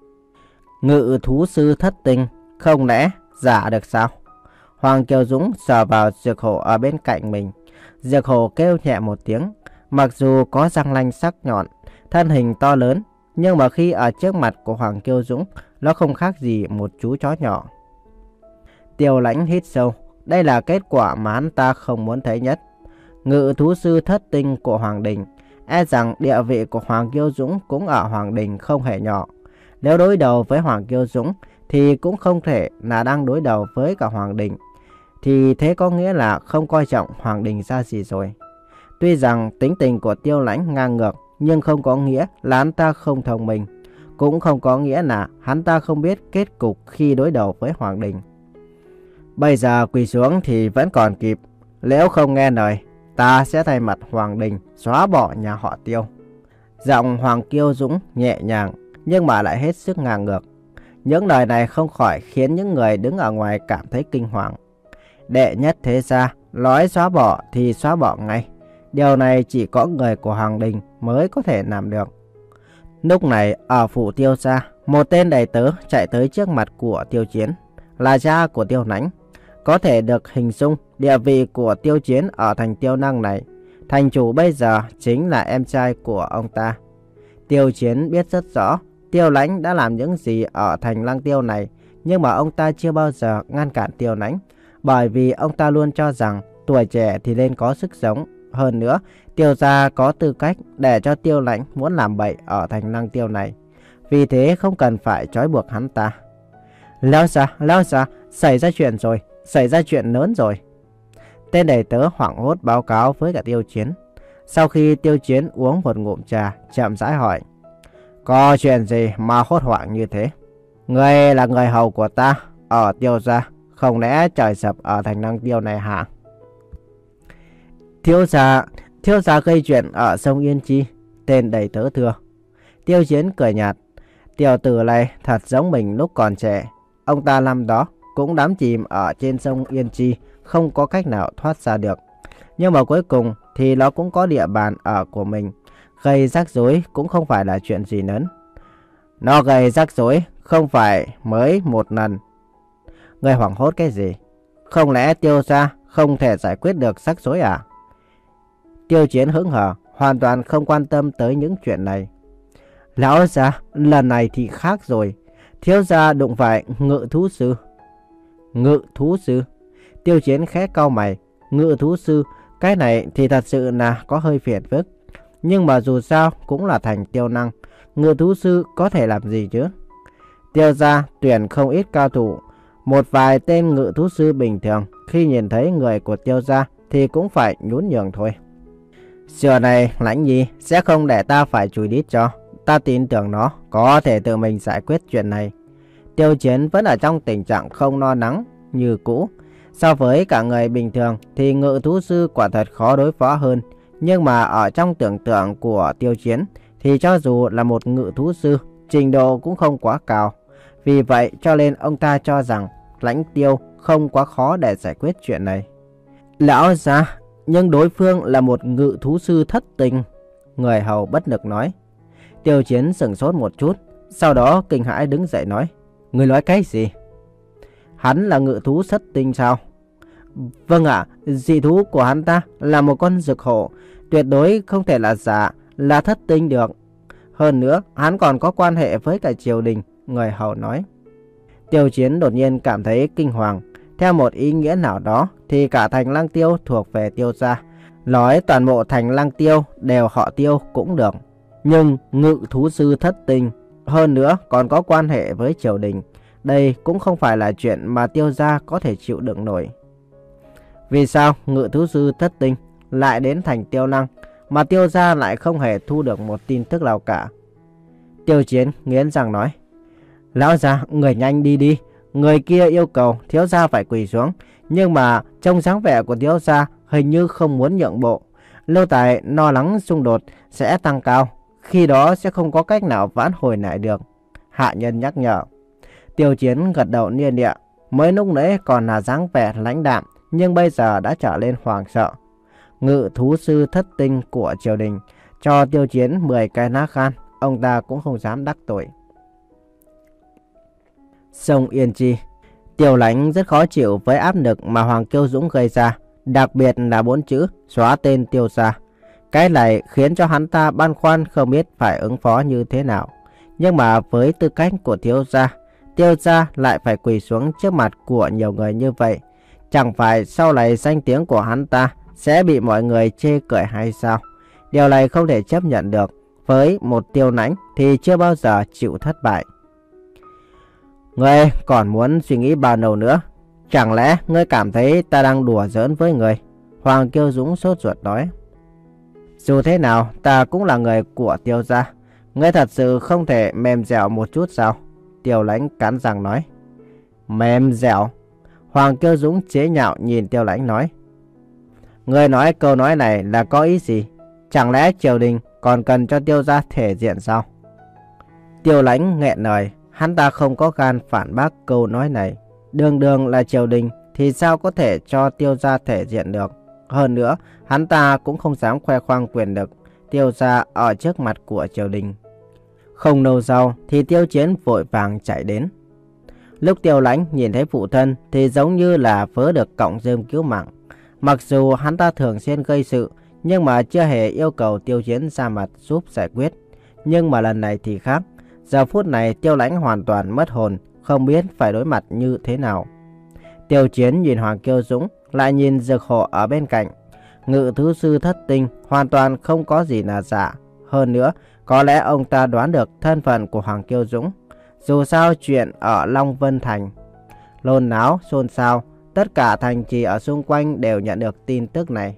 Ngự thú sư thất tinh, không lẽ giả được sao? Hoàng Kiều Dũng sờ vào Dược Hổ ở bên cạnh mình. Dược Hổ kêu nhẹ một tiếng. Mặc dù có răng nanh sắc nhọn, thân hình to lớn, nhưng mà khi ở trước mặt của Hoàng Kiêu Dũng, nó không khác gì một chú chó nhỏ. Tiêu Lãnh hít sâu. Đây là kết quả mà hắn ta không muốn thấy nhất. Ngự thú sư thất tinh của Hoàng Đình, e rằng địa vị của Hoàng Kiêu Dũng cũng ở Hoàng Đình không hề nhỏ. Nếu đối đầu với Hoàng Kiêu Dũng thì cũng không thể là đang đối đầu với cả Hoàng Đình. Thì thế có nghĩa là không coi trọng Hoàng Đình ra gì rồi. Tuy rằng tính tình của Tiêu Lãnh ngang ngược, nhưng không có nghĩa là hắn ta không thông minh. Cũng không có nghĩa là hắn ta không biết kết cục khi đối đầu với Hoàng Đình. Bây giờ quỳ xuống thì vẫn còn kịp. Nếu không nghe lời, ta sẽ thay mặt Hoàng Đình xóa bỏ nhà họ Tiêu. Giọng Hoàng Kiêu Dũng nhẹ nhàng, nhưng mà lại hết sức ngang ngược. Những lời này không khỏi khiến những người đứng ở ngoài cảm thấy kinh hoàng. Đệ nhất thế gia, nói xóa bỏ thì xóa bỏ ngay. Điều này chỉ có người của Hoàng Đình mới có thể làm được. Lúc này ở phủ Tiêu gia, một tên đầy tớ chạy tới trước mặt của Tiêu Chiến, là cha của Tiêu Lãnh. Có thể được hình dung địa vị của Tiêu Chiến ở thành Tiêu Năng này. Thành chủ bây giờ chính là em trai của ông ta. Tiêu Chiến biết rất rõ Tiêu Lãnh đã làm những gì ở thành Lăng Tiêu này, nhưng mà ông ta chưa bao giờ ngăn cản Tiêu Lãnh, bởi vì ông ta luôn cho rằng tuổi trẻ thì nên có sức sống. Hơn nữa, Tiêu gia có tư cách để cho Tiêu Lãnh muốn làm bậy ở thành Lăng Tiêu này. Vì thế không cần phải trói buộc hắn ta. Lão gia, lão gia, xảy ra chuyện rồi, xảy ra chuyện lớn rồi. Tên đầy tớ hoảng hốt báo cáo với cả Tiêu Chiến. Sau khi Tiêu Chiến uống một ngụm trà, chậm rãi hỏi. Có chuyện gì mà hốt hoảng như thế? Ngươi là người hầu của ta ở Tiêu gia, không lẽ trời sập ở thành Lăng Tiêu này hả? Thiếu gia, thiếu gia gây chuyện ở sông Yên Chi, tên đầy tớ thưa. Tiêu Chiến cười nhạt. Tiểu tử này thật giống mình lúc còn trẻ. Ông ta năm đó cũng đắm chìm ở trên sông Yên Chi, không có cách nào thoát ra được. Nhưng mà cuối cùng thì nó cũng có địa bàn ở của mình. Gây rắc rối cũng không phải là chuyện gì lớn. Nó gây rắc rối không phải mới một lần. Người hoảng hốt cái gì? Không lẽ Tiêu gia không thể giải quyết được rắc rối à? Tiêu Chiến hững hờ, hoàn toàn không quan tâm tới những chuyện này. Lão gia, lần này thì khác rồi. Thiếu gia đụng phải ngự thú sư. Ngự thú sư? Tiêu Chiến khẽ cau mày. Ngự thú sư, cái này thì thật sự là có hơi phiền phức. Nhưng mà dù sao cũng là thành Tiêu Năng. Ngự thú sư có thể làm gì chứ? Tiêu gia tuyển không ít cao thủ. Một vài tên ngự thú sư bình thường khi nhìn thấy người của Tiêu gia thì cũng phải nhún nhường thôi. Giờ này Lãnh Nhi sẽ không để ta phải chùi đít cho. Ta tin tưởng nó có thể tự mình giải quyết chuyện này. Tiêu Chiến vẫn ở trong tình trạng không lo lắng như cũ. So với cả người bình thường thì ngự thú sư quả thật khó đối phó hơn. Nhưng mà ở trong tưởng tượng của Tiêu Chiến thì cho dù là một ngự thú sư, trình độ cũng không quá cao. Vì vậy cho nên ông ta cho rằng Lãnh Tiêu không quá khó để giải quyết chuyện này. Lão gia, nhưng đối phương là một ngự thú sư thất tình. Người hầu bất lực nói. Tiêu Chiến sửng sốt một chút, sau đó kinh hãi đứng dậy nói: Người nói cái gì? Hắn là ngự thú thất tinh sao? Vâng ạ, dị thú của hắn ta là một con dực hổ, tuyệt đối không thể là giả, là thất tinh được. Hơn nữa, hắn còn có quan hệ với cả triều đình, người hầu nói. Tiêu Chiến đột nhiên cảm thấy kinh hoàng. Theo một ý nghĩa nào đó thì cả thành Lăng Tiêu thuộc về Tiêu gia. Nói toàn bộ thành Lăng Tiêu đều họ Tiêu cũng được. Nhưng ngự thú sư thất tinh, hơn nữa còn có quan hệ với triều đình. Đây cũng không phải là chuyện mà Tiêu gia có thể chịu đựng nổi. Vì sao ngự thú sư thất tinh lại đến thành Tiêu Lăng, mà Tiêu gia lại không hề thu được một tin tức nào cả? Tiêu Chiến nghiến răng nói: Lão gia, người nhanh đi đi. Người kia yêu cầu thiếu gia phải quỳ xuống, nhưng mà trong dáng vẻ của thiếu gia hình như không muốn nhượng bộ. Lâu Tài lo lắng xung đột sẽ tăng cao, khi đó sẽ không có cách nào vãn hồi lại được. Hạ nhân nhắc nhở. Tiêu Chiến gật đầu nia nịa. Mới lúc nãy còn là dáng vẻ lãnh đạm, nhưng bây giờ đã trở lên hoảng sợ. Ngự thú sư thất tinh của triều đình cho Tiêu Chiến mười cái nát khan, ông ta cũng không dám đắc tội. Sông Yên Chi. Tiêu Lãnh rất khó chịu với áp lực mà Hoàng Kiêu Dũng gây ra, đặc biệt là bốn chữ xóa tên Tiêu gia. Cái này khiến cho hắn ta băn khoăn không biết phải ứng phó như thế nào. Nhưng mà với tư cách của Tiêu gia, Tiêu gia lại phải quỳ xuống trước mặt của nhiều người như vậy. Chẳng phải sau này danh tiếng của hắn ta sẽ bị mọi người chê cười hay sao? Điều này không thể chấp nhận được. Với một Tiêu Lãnh thì chưa bao giờ chịu thất bại. Ngươi còn muốn suy nghĩ bao lâu nữa? Chẳng lẽ ngươi cảm thấy ta đang đùa giỡn với ngươi? Hoàng Kiêu Dũng sốt ruột nói. Dù thế nào, ta cũng là người của Tiêu gia. Ngươi thật sự không thể mềm dẻo một chút sao? Tiêu Lãnh cắn răng nói. Mềm dẻo? Hoàng Kiêu Dũng chế nhạo nhìn Tiêu Lãnh nói. Ngươi nói câu nói này là có ý gì? Chẳng lẽ triều đình còn cần cho Tiêu gia thể diện sao? Tiêu Lãnh nghẹn lời. Hắn ta không có gan phản bác câu nói này. Đường đường là triều đình thì sao có thể cho Tiêu gia thể diện được? Hơn nữa, hắn ta cũng không dám khoe khoang quyền lực Tiêu gia ở trước mặt của triều đình. Không lâu sau thì Tiêu Chiến vội vàng chạy đến. Lúc Tiêu Lãnh nhìn thấy phụ thân thì giống như là vớ được cọng rơm cứu mạng. Mặc dù hắn ta thường xuyên gây sự, nhưng mà chưa hề yêu cầu Tiêu Chiến ra mặt giúp giải quyết. Nhưng mà lần này thì khác. Giờ phút này Tiêu Lãnh hoàn toàn mất hồn, không biết phải đối mặt như thế nào. Tiêu Chiến nhìn Hoàng Kiêu Dũng, lại nhìn Dược Hổ ở bên cạnh. Ngự thú sư thất tinh hoàn toàn không có gì là giả. Hơn nữa, có lẽ ông ta đoán được thân phận của Hoàng Kiêu Dũng. Dù sao chuyện ở Long Vân Thành lôn náo, xôn xao, tất cả thành trì ở xung quanh đều nhận được tin tức này.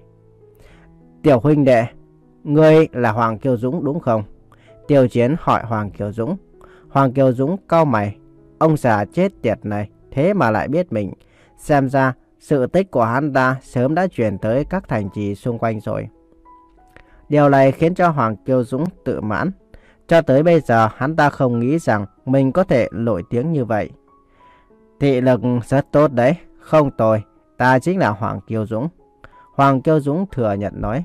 Tiểu huynh đệ, ngươi là Hoàng Kiêu Dũng đúng không? Tiêu Chiến hỏi Hoàng Kiều Dũng. Hoàng Kiều Dũng cau mày. Ông già chết tiệt này thế mà lại biết mình. Xem ra sự tích của hắn ta sớm đã truyền tới các thành trì xung quanh rồi. Điều này khiến cho Hoàng Kiều Dũng tự mãn. Cho tới bây giờ hắn ta không nghĩ rằng mình có thể nổi tiếng như vậy. Thị lực rất tốt đấy. Không tồi, ta chính là Hoàng Kiều Dũng. Hoàng Kiều Dũng thừa nhận nói.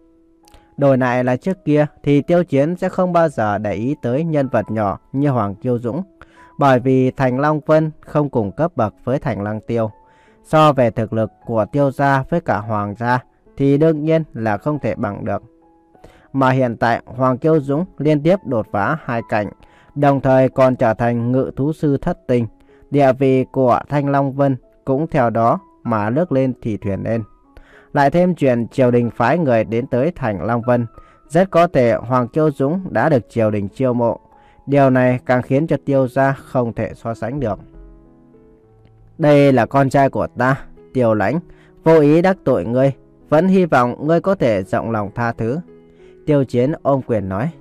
Đổi lại là trước kia thì Tiêu Chiến sẽ không bao giờ để ý tới nhân vật nhỏ như Hoàng Kiêu Dũng. Bởi vì thành Long Vân không cùng cấp bậc với thành Lăng Tiêu. So về thực lực của Tiêu gia với cả Hoàng gia thì đương nhiên là không thể bằng được. Mà hiện tại Hoàng Kiêu Dũng liên tiếp đột phá hai cảnh, đồng thời còn trở thành ngự thú sư thất tinh. Địa vị của Thanh Long Vân cũng theo đó mà lướt lên thì thuyền lên. Lại thêm chuyện triều đình phái người đến tới thành Long Vân, rất có thể Hoàng Kiêu Dũng đã được triều đình chiêu mộ. Điều này càng khiến cho Tiêu gia không thể so sánh được. Đây là con trai của ta, Tiêu Lãnh, vô ý đắc tội ngươi, vẫn hy vọng ngươi có thể rộng lòng tha thứ. Tiêu Chiến ôm quyền nói.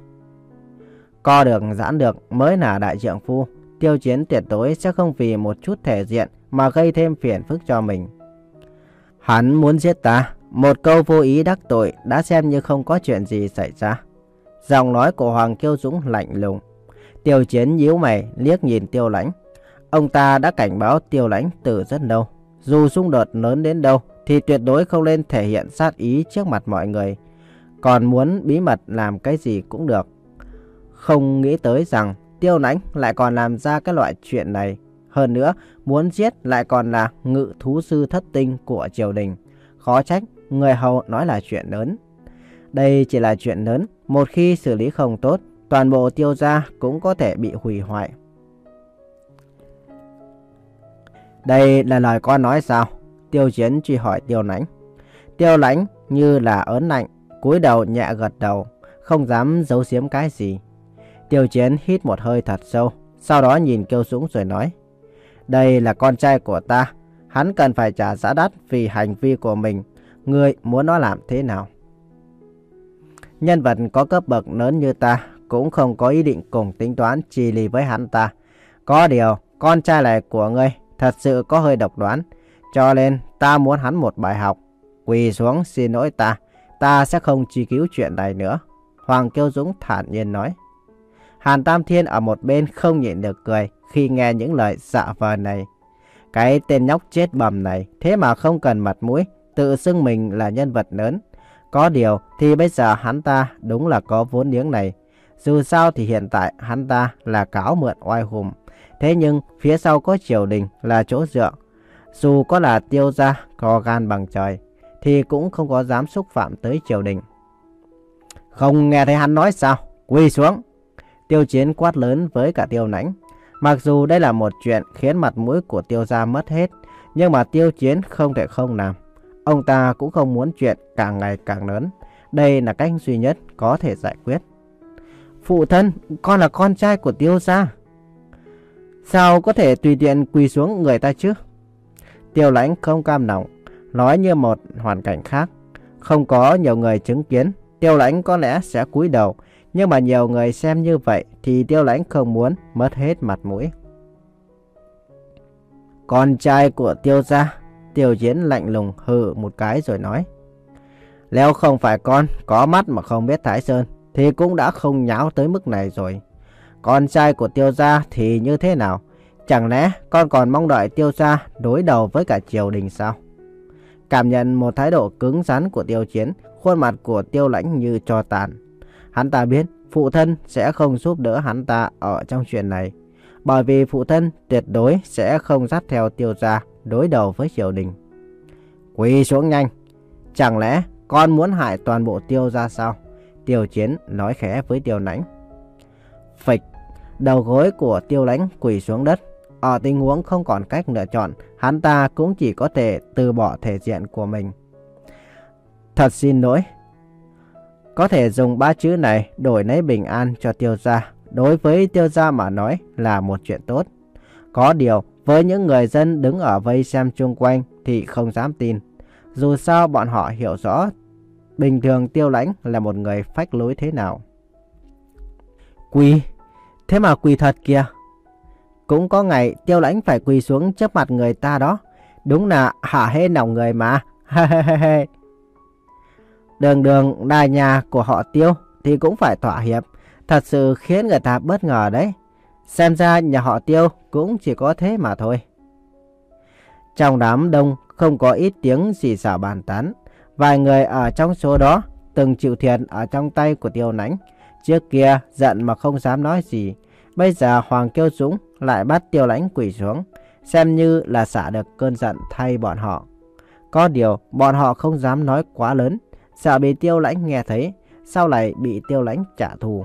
Co được giãn được mới là đại trượng phu. Tiêu Chiến tuyệt đối sẽ không vì một chút thể diện mà gây thêm phiền phức cho mình. Hắn muốn giết ta, một câu vô ý đắc tội đã xem như không có chuyện gì xảy ra. Giọng nói của Hoàng Kiêu Dũng lạnh lùng. Tiêu Chiến nhíu mày liếc nhìn Tiêu Lãnh. Ông ta đã cảnh báo Tiêu Lãnh từ rất lâu. Dù xung đột lớn đến đâu thì tuyệt đối không nên thể hiện sát ý trước mặt mọi người. Còn muốn bí mật làm cái gì cũng được. không nghĩ tới rằng Tiêu Lãnh lại còn làm ra cái loại chuyện này. Hơn nữa, muốn giết lại còn là ngự thú sư thất tinh của triều đình. Khó trách, người hầu nói là chuyện lớn. Đây chỉ là chuyện lớn, một khi xử lý không tốt, toàn bộ Tiêu gia cũng có thể bị hủy hoại. Đây là lời con nói sao? Tiêu Chiến truy hỏi Tiêu Lãnh. Tiêu Lãnh như là ớn lạnh, cúi đầu nhẹ gật đầu, không dám giấu giếm cái gì. Tiêu Chiến hít một hơi thật sâu, sau đó nhìn Kiêu Dũng rồi nói. Đây là con trai của ta, hắn cần phải trả giá đắt vì hành vi của mình. Ngươi muốn nó làm thế nào? Nhân vật có cấp bậc lớn như ta cũng không có ý định cùng tính toán chi ly với hắn ta. Có điều, con trai này của ngươi thật sự có hơi độc đoán, cho nên ta muốn hắn một bài học. Quỳ xuống xin lỗi ta, ta sẽ không truy cứu chuyện này nữa. Hoàng Kiêu Dũng thản nhiên nói. Hàn Tam Thiên ở một bên không nhịn được cười khi nghe những lời dạ vờ này. Cái tên nhóc chết bầm này thế mà không cần mặt mũi, tự xưng mình là nhân vật lớn. Có điều thì bây giờ hắn ta đúng là có vốn liếng này. Dù sao thì hiện tại hắn ta là cáo mượn oai hùng. Thế nhưng phía sau có triều đình là chỗ dựa. Dù có là Tiêu gia có gan bằng trời thì cũng không có dám xúc phạm tới triều đình. Không nghe thấy hắn nói sao? Quỳ xuống! Tiêu Chiến quát lớn với cả Tiêu Lãnh. Mặc dù đây là một chuyện khiến mặt mũi của Tiêu gia mất hết, nhưng mà Tiêu Chiến không thể không làm. Ông ta cũng không muốn chuyện càng ngày càng lớn. Đây là cách duy nhất có thể giải quyết. Phụ thân, con là con trai của Tiêu gia. Sao có thể tùy tiện quỳ xuống người ta chứ? Tiêu Lãnh không cam lòng, nói như một hoàn cảnh khác. Không có nhiều người chứng kiến, Tiêu Lãnh có lẽ sẽ cúi đầu. Nhưng mà nhiều người xem như vậy thì Tiêu Lãnh không muốn mất hết mặt mũi. Con trai của Tiêu gia. Tiêu Chiến lạnh lùng hừ một cái rồi nói. Nếu không phải con có mắt mà không biết Thái Sơn thì cũng đã không nháo tới mức này rồi. Con trai của Tiêu gia thì như thế nào? Chẳng lẽ con còn mong đợi Tiêu gia đối đầu với cả triều đình sao? Cảm nhận một thái độ cứng rắn của Tiêu Chiến, khuôn mặt của Tiêu Lãnh như tro tàn. Hắn ta biết phụ thân sẽ không giúp đỡ hắn ta ở trong chuyện này, bởi vì phụ thân tuyệt đối sẽ không dắt theo Tiêu gia đối đầu với triều đình. Quỳ xuống nhanh! Chẳng lẽ con muốn hại toàn bộ Tiêu gia sao? Tiêu Chiến nói khẽ với Tiêu Lãnh. Phịch! Đầu gối của Tiêu Lãnh quỳ xuống đất. Ở tình huống không còn cách lựa chọn, hắn ta cũng chỉ có thể từ bỏ thể diện của mình. Thật xin lỗi. Có thể dùng ba chữ này đổi lấy bình an cho Tiêu gia. Đối với Tiêu gia mà nói là một chuyện tốt. Có điều với những người dân đứng ở vây xem chung quanh thì không dám tin. Dù sao bọn họ hiểu rõ bình thường Tiêu Lãnh là một người phách lối thế nào. Quỳ? Thế mà quỳ thật kìa. Cũng có ngày Tiêu Lãnh phải quỳ xuống trước mặt người ta đó. Đúng là hả hê lòng người mà. Đường đường là nhà của họ Tiêu thì cũng phải thỏa hiệp. Thật sự khiến người ta bất ngờ đấy. Xem ra nhà họ Tiêu cũng chỉ có thế mà thôi. Trong đám đông không có ít tiếng xì xào bàn tán. Vài người ở trong số đó từng chịu thiệt ở trong tay của Tiêu Lãnh. Trước kia giận mà không dám nói gì. Bây giờ Hoàng Kiêu Dũng lại bắt Tiêu Lãnh quỳ xuống, xem như là xả được cơn giận thay bọn họ. Có điều bọn họ không dám nói quá lớn, sợ bị Tiêu Lãnh nghe thấy, sau này bị Tiêu Lãnh trả thù.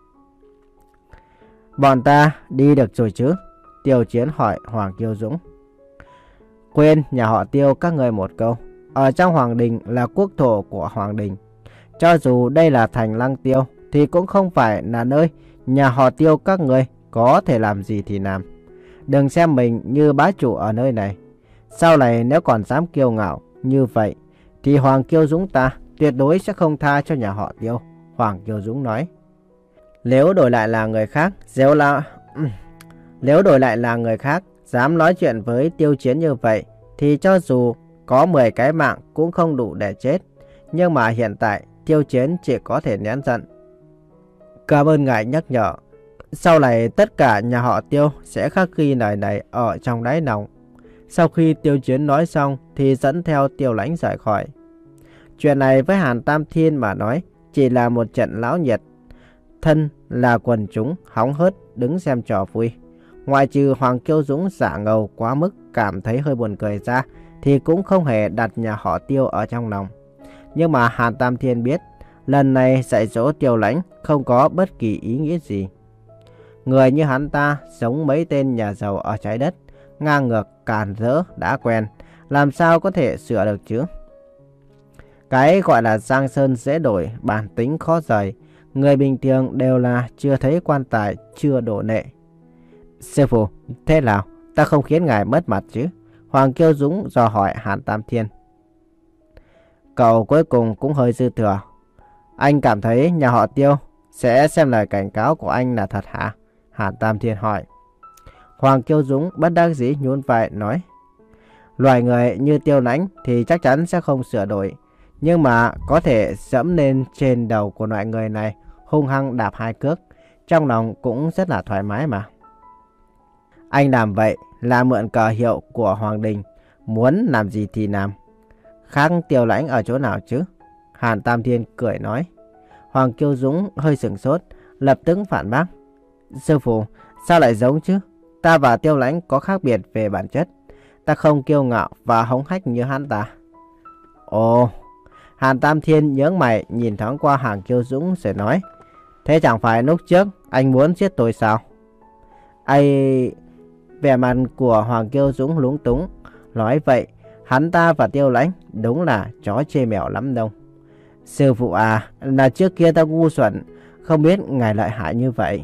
Bọn ta đi được rồi chứ? Tiêu Chiến hỏi Hoàng Kiêu Dũng. Quên nhà họ Tiêu các người một câu. Ở trong Hoàng Đình là quốc thổ của Hoàng Đình. Cho dù đây là thành Lăng Tiêu thì cũng không phải là nơi nhà họ Tiêu các người có thể làm gì thì làm. Đừng xem mình như bá chủ ở nơi này. Sau này nếu còn dám kiêu ngạo như vậy thì Hoàng Kiêu Dũng ta tuyệt đối sẽ không tha cho nhà họ Tiêu. Hoàng Kiêu Dũng nói. Nếu đổi lại là người khác, nếu là nếu đổi lại là người khác dám nói chuyện với Tiêu Chiến như vậy thì cho dù có mười cái mạng cũng không đủ để chết. Nhưng mà hiện tại Tiêu Chiến chỉ có thể nén giận. Cảm ơn ngài nhắc nhở. Sau này tất cả nhà họ Tiêu sẽ khắc ghi lời này ở trong đáy lòng. Sau khi Tiêu Chiến nói xong thì dẫn theo Tiêu Lãnh rời khỏi. Chuyện này với Hàn Tam Thiên mà nói chỉ là một trận lão nhiệt. thân là quần chúng hóng hớt đứng xem trò vui. Ngoại trừ Hoàng Kiêu Dũng giả ngầu quá mức cảm thấy hơi buồn cười ra, thì cũng không hề đặt nhà họ Tiêu ở trong lòng. Nhưng mà Hàn Tam Thiên biết, lần này dạy dỗ Tiêu Lãnh không có bất kỳ ý nghĩa gì. Người như hắn ta giống mấy tên nhà giàu ở trái đất, ngang ngược càn rỡ đã quen, làm sao có thể sửa được chứ? Cái gọi là giang sơn dễ đổi, bản tính khó rời. Người bình thường đều là chưa thấy quan tài chưa đổ nệ. Sư phụ, thế nào? Ta không khiến ngài mất mặt chứ? Hoàng Kiêu Dũng dò hỏi Hàn Tam Thiên. Cậu cuối cùng cũng hơi dư thừa. Anh cảm thấy nhà họ Tiêu sẽ xem lời cảnh cáo của anh là thật hả? Hàn Tam Thiên hỏi. Hoàng Kiêu Dũng bất đắc dĩ nhún vai nói. Loài người như Tiêu Lãnh thì chắc chắn sẽ không sửa đổi. Nhưng mà có thể dẫm lên trên đầu của loại người này, hung hăng đạp hai cước. Trong lòng cũng rất là thoải mái mà. Anh làm vậy là mượn cờ hiệu của Hoàng Đình, muốn làm gì thì làm. Khác Tiêu Lãnh ở chỗ nào chứ? Hàn Tam Thiên cười nói. Hoàng Kiêu Dũng hơi sửng sốt, lập tức phản bác. Sư phụ, sao lại giống chứ? Ta và Tiêu Lãnh có khác biệt về bản chất. Ta không kiêu ngạo và hống hách như hắn ta. Ồ, Hàn Tam Thiên nhướng mày nhìn thoáng qua Hoàng Kiêu Dũng rồi nói. Thế chẳng phải lúc trước anh muốn giết tôi sao? Ai... Vẻ mặt của Hoàng Kiêu Dũng lúng túng. Nói vậy, hắn ta và Tiêu Lãnh đúng là chó chê mèo lắm đâu. Sư phụ à, là trước kia ta ngu xuẩn, không biết ngài lợi hại như vậy.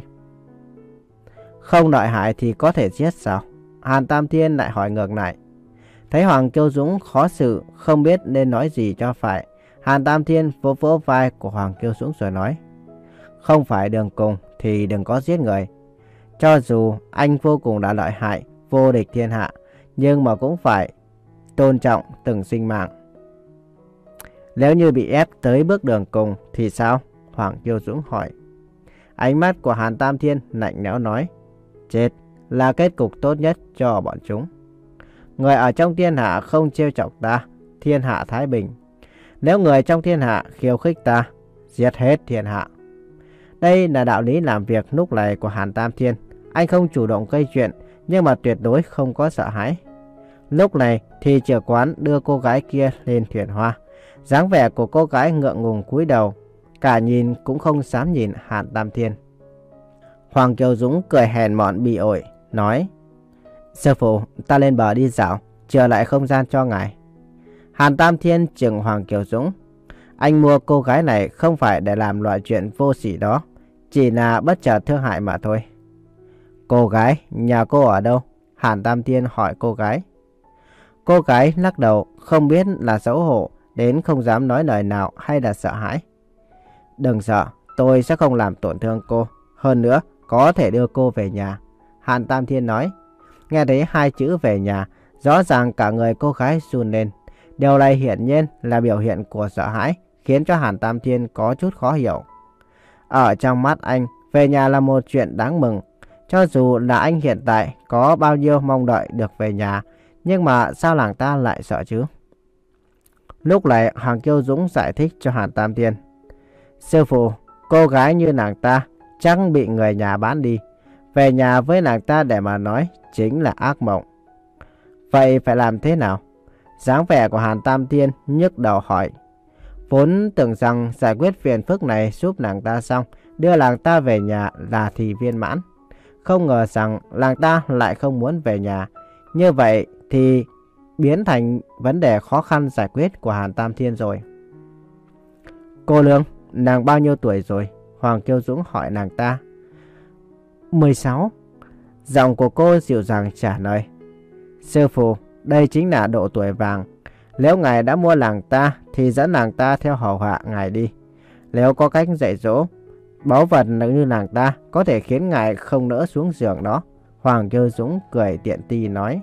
Không lợi hại thì có thể giết sao? Hàn Tam Thiên lại hỏi ngược lại. Thấy Hoàng Kiêu Dũng khó xử, không biết nên nói gì cho phải. Hàn Tam Thiên vỗ vỗ vai của Hoàng Kiêu Dũng rồi nói. Không phải đường cùng thì đừng có giết người. Cho dù anh vô cùng đã lợi hại, vô địch thiên hạ, nhưng mà cũng phải tôn trọng từng sinh mạng. Nếu như bị ép tới bước đường cùng thì sao? Hoàng Kiêu Dũng hỏi. Ánh mắt của Hàn Tam Thiên lạnh lẽo nói. Chết là kết cục tốt nhất cho bọn chúng. Người ở trong thiên hạ không trêu chọc ta, thiên hạ thái bình. Nếu người trong thiên hạ khiêu khích ta, giết hết thiên hạ. Đây là đạo lý làm việc lúc này của Hàn Tam Thiên. Anh không chủ động gây chuyện, nhưng mà tuyệt đối không có sợ hãi. Lúc này thì trưởng quán đưa cô gái kia lên thuyền hoa. Dáng vẻ của cô gái ngượng ngùng cúi đầu, cả nhìn cũng không dám nhìn Hàn Tam Thiên. Hoàng Kiều Dũng cười hèn mọn bị ổi, nói. Sư phụ, ta lên bờ đi dạo, trở lại không gian cho ngài. Hàn Tam Thiên chừng Hoàng Kiều Dũng. Anh mua cô gái này không phải để làm loại chuyện vô sỉ đó, chỉ là bất chợt thương hại mà thôi. Cô gái, nhà cô ở đâu? Hàn Tam Thiên hỏi cô gái. Cô gái lắc đầu, không biết là xấu hổ đến không dám nói lời nào hay là sợ hãi. Đừng sợ, tôi sẽ không làm tổn thương cô. Hơn nữa, có thể đưa cô về nhà. Hàn Tam Thiên nói. Nghe thấy hai chữ về nhà, rõ ràng cả người cô gái run lên. Điều này hiển nhiên là biểu hiện của sợ hãi, khiến cho Hàn Tam Thiên có chút khó hiểu. Ở trong mắt anh, về nhà là một chuyện đáng mừng. Cho dù là anh hiện tại có bao nhiêu mong đợi được về nhà, nhưng mà sao làng ta lại sợ chứ? Lúc này Hoàng Kiêu Dũng giải thích cho Hàn Tam Thiên. Sư phụ, cô gái như nàng ta chắc bị người nhà bán đi. Về nhà với nàng ta để mà nói chính là ác mộng. Vậy phải làm thế nào? Dáng vẻ của Hàn Tam Thiên nhức đầu hỏi. Vốn tưởng rằng giải quyết phiền phức này giúp nàng ta xong, đưa nàng ta về nhà là thì viên mãn. Không ngờ rằng nàng ta lại không muốn về nhà. Như vậy thì biến thành vấn đề khó khăn giải quyết của Hàn Tam Thiên rồi. Cô Lương, nàng bao nhiêu tuổi rồi? Hoàng Kiêu Dũng hỏi nàng ta. mười sáu. Giọng của cô dịu dàng trả lời. Sư phụ, đây chính là độ tuổi vàng. Nếu ngài đã mua nàng ta thì dẫn nàng ta theo hầu hạ ngài đi. Nếu có cách dạy dỗ, báu vật như nàng ta có thể khiến ngài không nỡ xuống giường đó. Hoàng Kiêu Dũng cười tiện ti nói.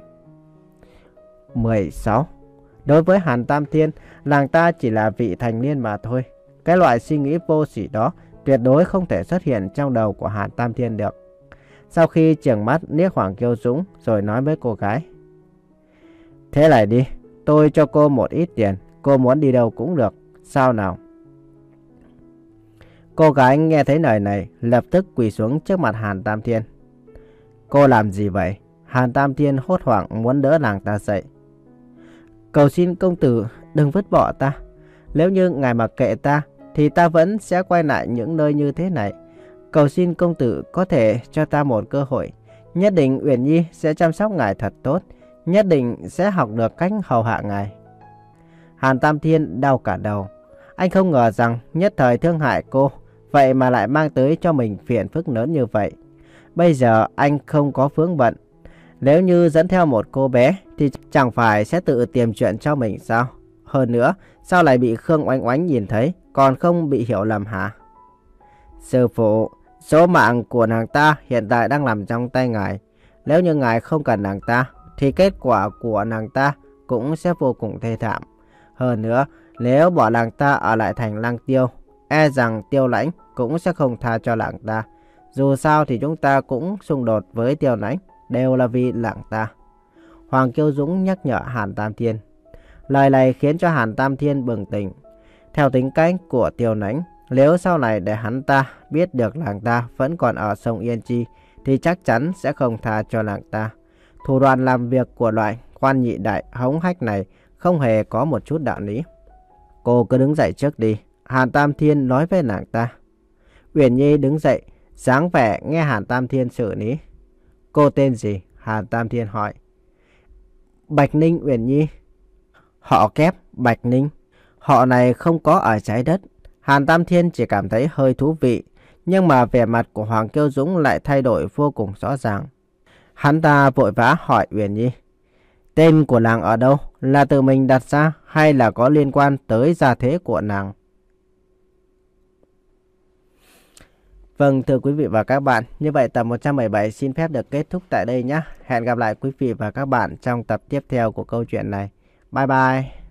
mười sáu. Đối với Hàn Tam Thiên, nàng ta chỉ là vị thành niên mà thôi. Cái loại suy nghĩ vô sỉ đó tuyệt đối không thể xuất hiện trong đầu của Hàn Tam Thiên được. Sau khi trừng mắt liếc Hoàng Kiêu Dũng rồi nói với cô gái. Thế này đi, tôi cho cô một ít tiền, cô muốn đi đâu cũng được, sao nào? Cô gái nghe thấy lời này lập tức quỳ xuống trước mặt Hàn Tam Thiên. Cô làm gì vậy? Hàn Tam Thiên hốt hoảng muốn đỡ nàng ta dậy. Cầu xin công tử đừng vứt bỏ ta. Nếu như ngài mặc kệ ta thì ta vẫn sẽ quay lại những nơi như thế này. Cầu xin công tử có thể cho ta một cơ hội. Nhất định Uyển Nhi sẽ chăm sóc ngài thật tốt. Nhất định sẽ học được cách hầu hạ ngài. Hàn Tam Thiên đau cả đầu. Anh không ngờ rằng nhất thời thương hại cô, vậy mà lại mang tới cho mình phiền phức lớn như vậy. Bây giờ anh không có vướng bận. Nếu như dẫn theo một cô bé thì chẳng phải sẽ tự tìm chuyện cho mình sao? Hơn nữa, sao lại bị Khương Oánh Oánh nhìn thấy, còn không bị hiểu lầm hả? Sư phụ, số mạng của nàng ta hiện tại đang nằm trong tay ngài. Nếu như ngài không cần nàng ta, thì kết quả của nàng ta cũng sẽ vô cùng thê thảm. Hơn nữa, nếu bỏ nàng ta ở lại thành Lăng Tiêu, e rằng Tiêu Lãnh cũng sẽ không tha cho nàng ta. Dù sao thì chúng ta cũng xung đột với Tiêu Lãnh, đều là vì nàng ta. Hoàng Kiêu Dũng nhắc nhở Hàn Tam Thiên. Lời này khiến cho Hàn Tam Thiên bừng tỉnh. Theo tính cách của Tiêu Lãnh, nếu sau này để hắn ta biết được nàng ta vẫn còn ở sông Yên Chi, thì chắc chắn sẽ không tha cho nàng ta. Thủ đoạn làm việc của loại quan nhị đại hống hách này không hề có một chút đạo lý. Cô cứ đứng dậy trước đi, Hàn Tam Thiên nói với nàng ta. Uyển Nhi đứng dậy, dáng vẻ nghe Hàn Tam Thiên xử lý. Cô tên gì? Hàn Tam Thiên hỏi. Bạch Ninh Uyển Nhi. Họ kép Bạch Ninh. Họ này không có ở trái đất. Hàn Tam Thiên chỉ cảm thấy hơi thú vị, nhưng mà vẻ mặt của Hoàng Kiêu Dũng lại thay đổi vô cùng rõ ràng. Hắn ta vội vã hỏi Uyển Nhi. Tên của nàng ở đâu? Là tự mình đặt ra hay là có liên quan tới gia thế của nàng? Vâng, thưa quý vị và các bạn, như vậy tập một trăm mười bảy xin phép được kết thúc tại đây nhé. Hẹn gặp lại quý vị và các bạn trong tập tiếp theo của câu chuyện này. Bye bye!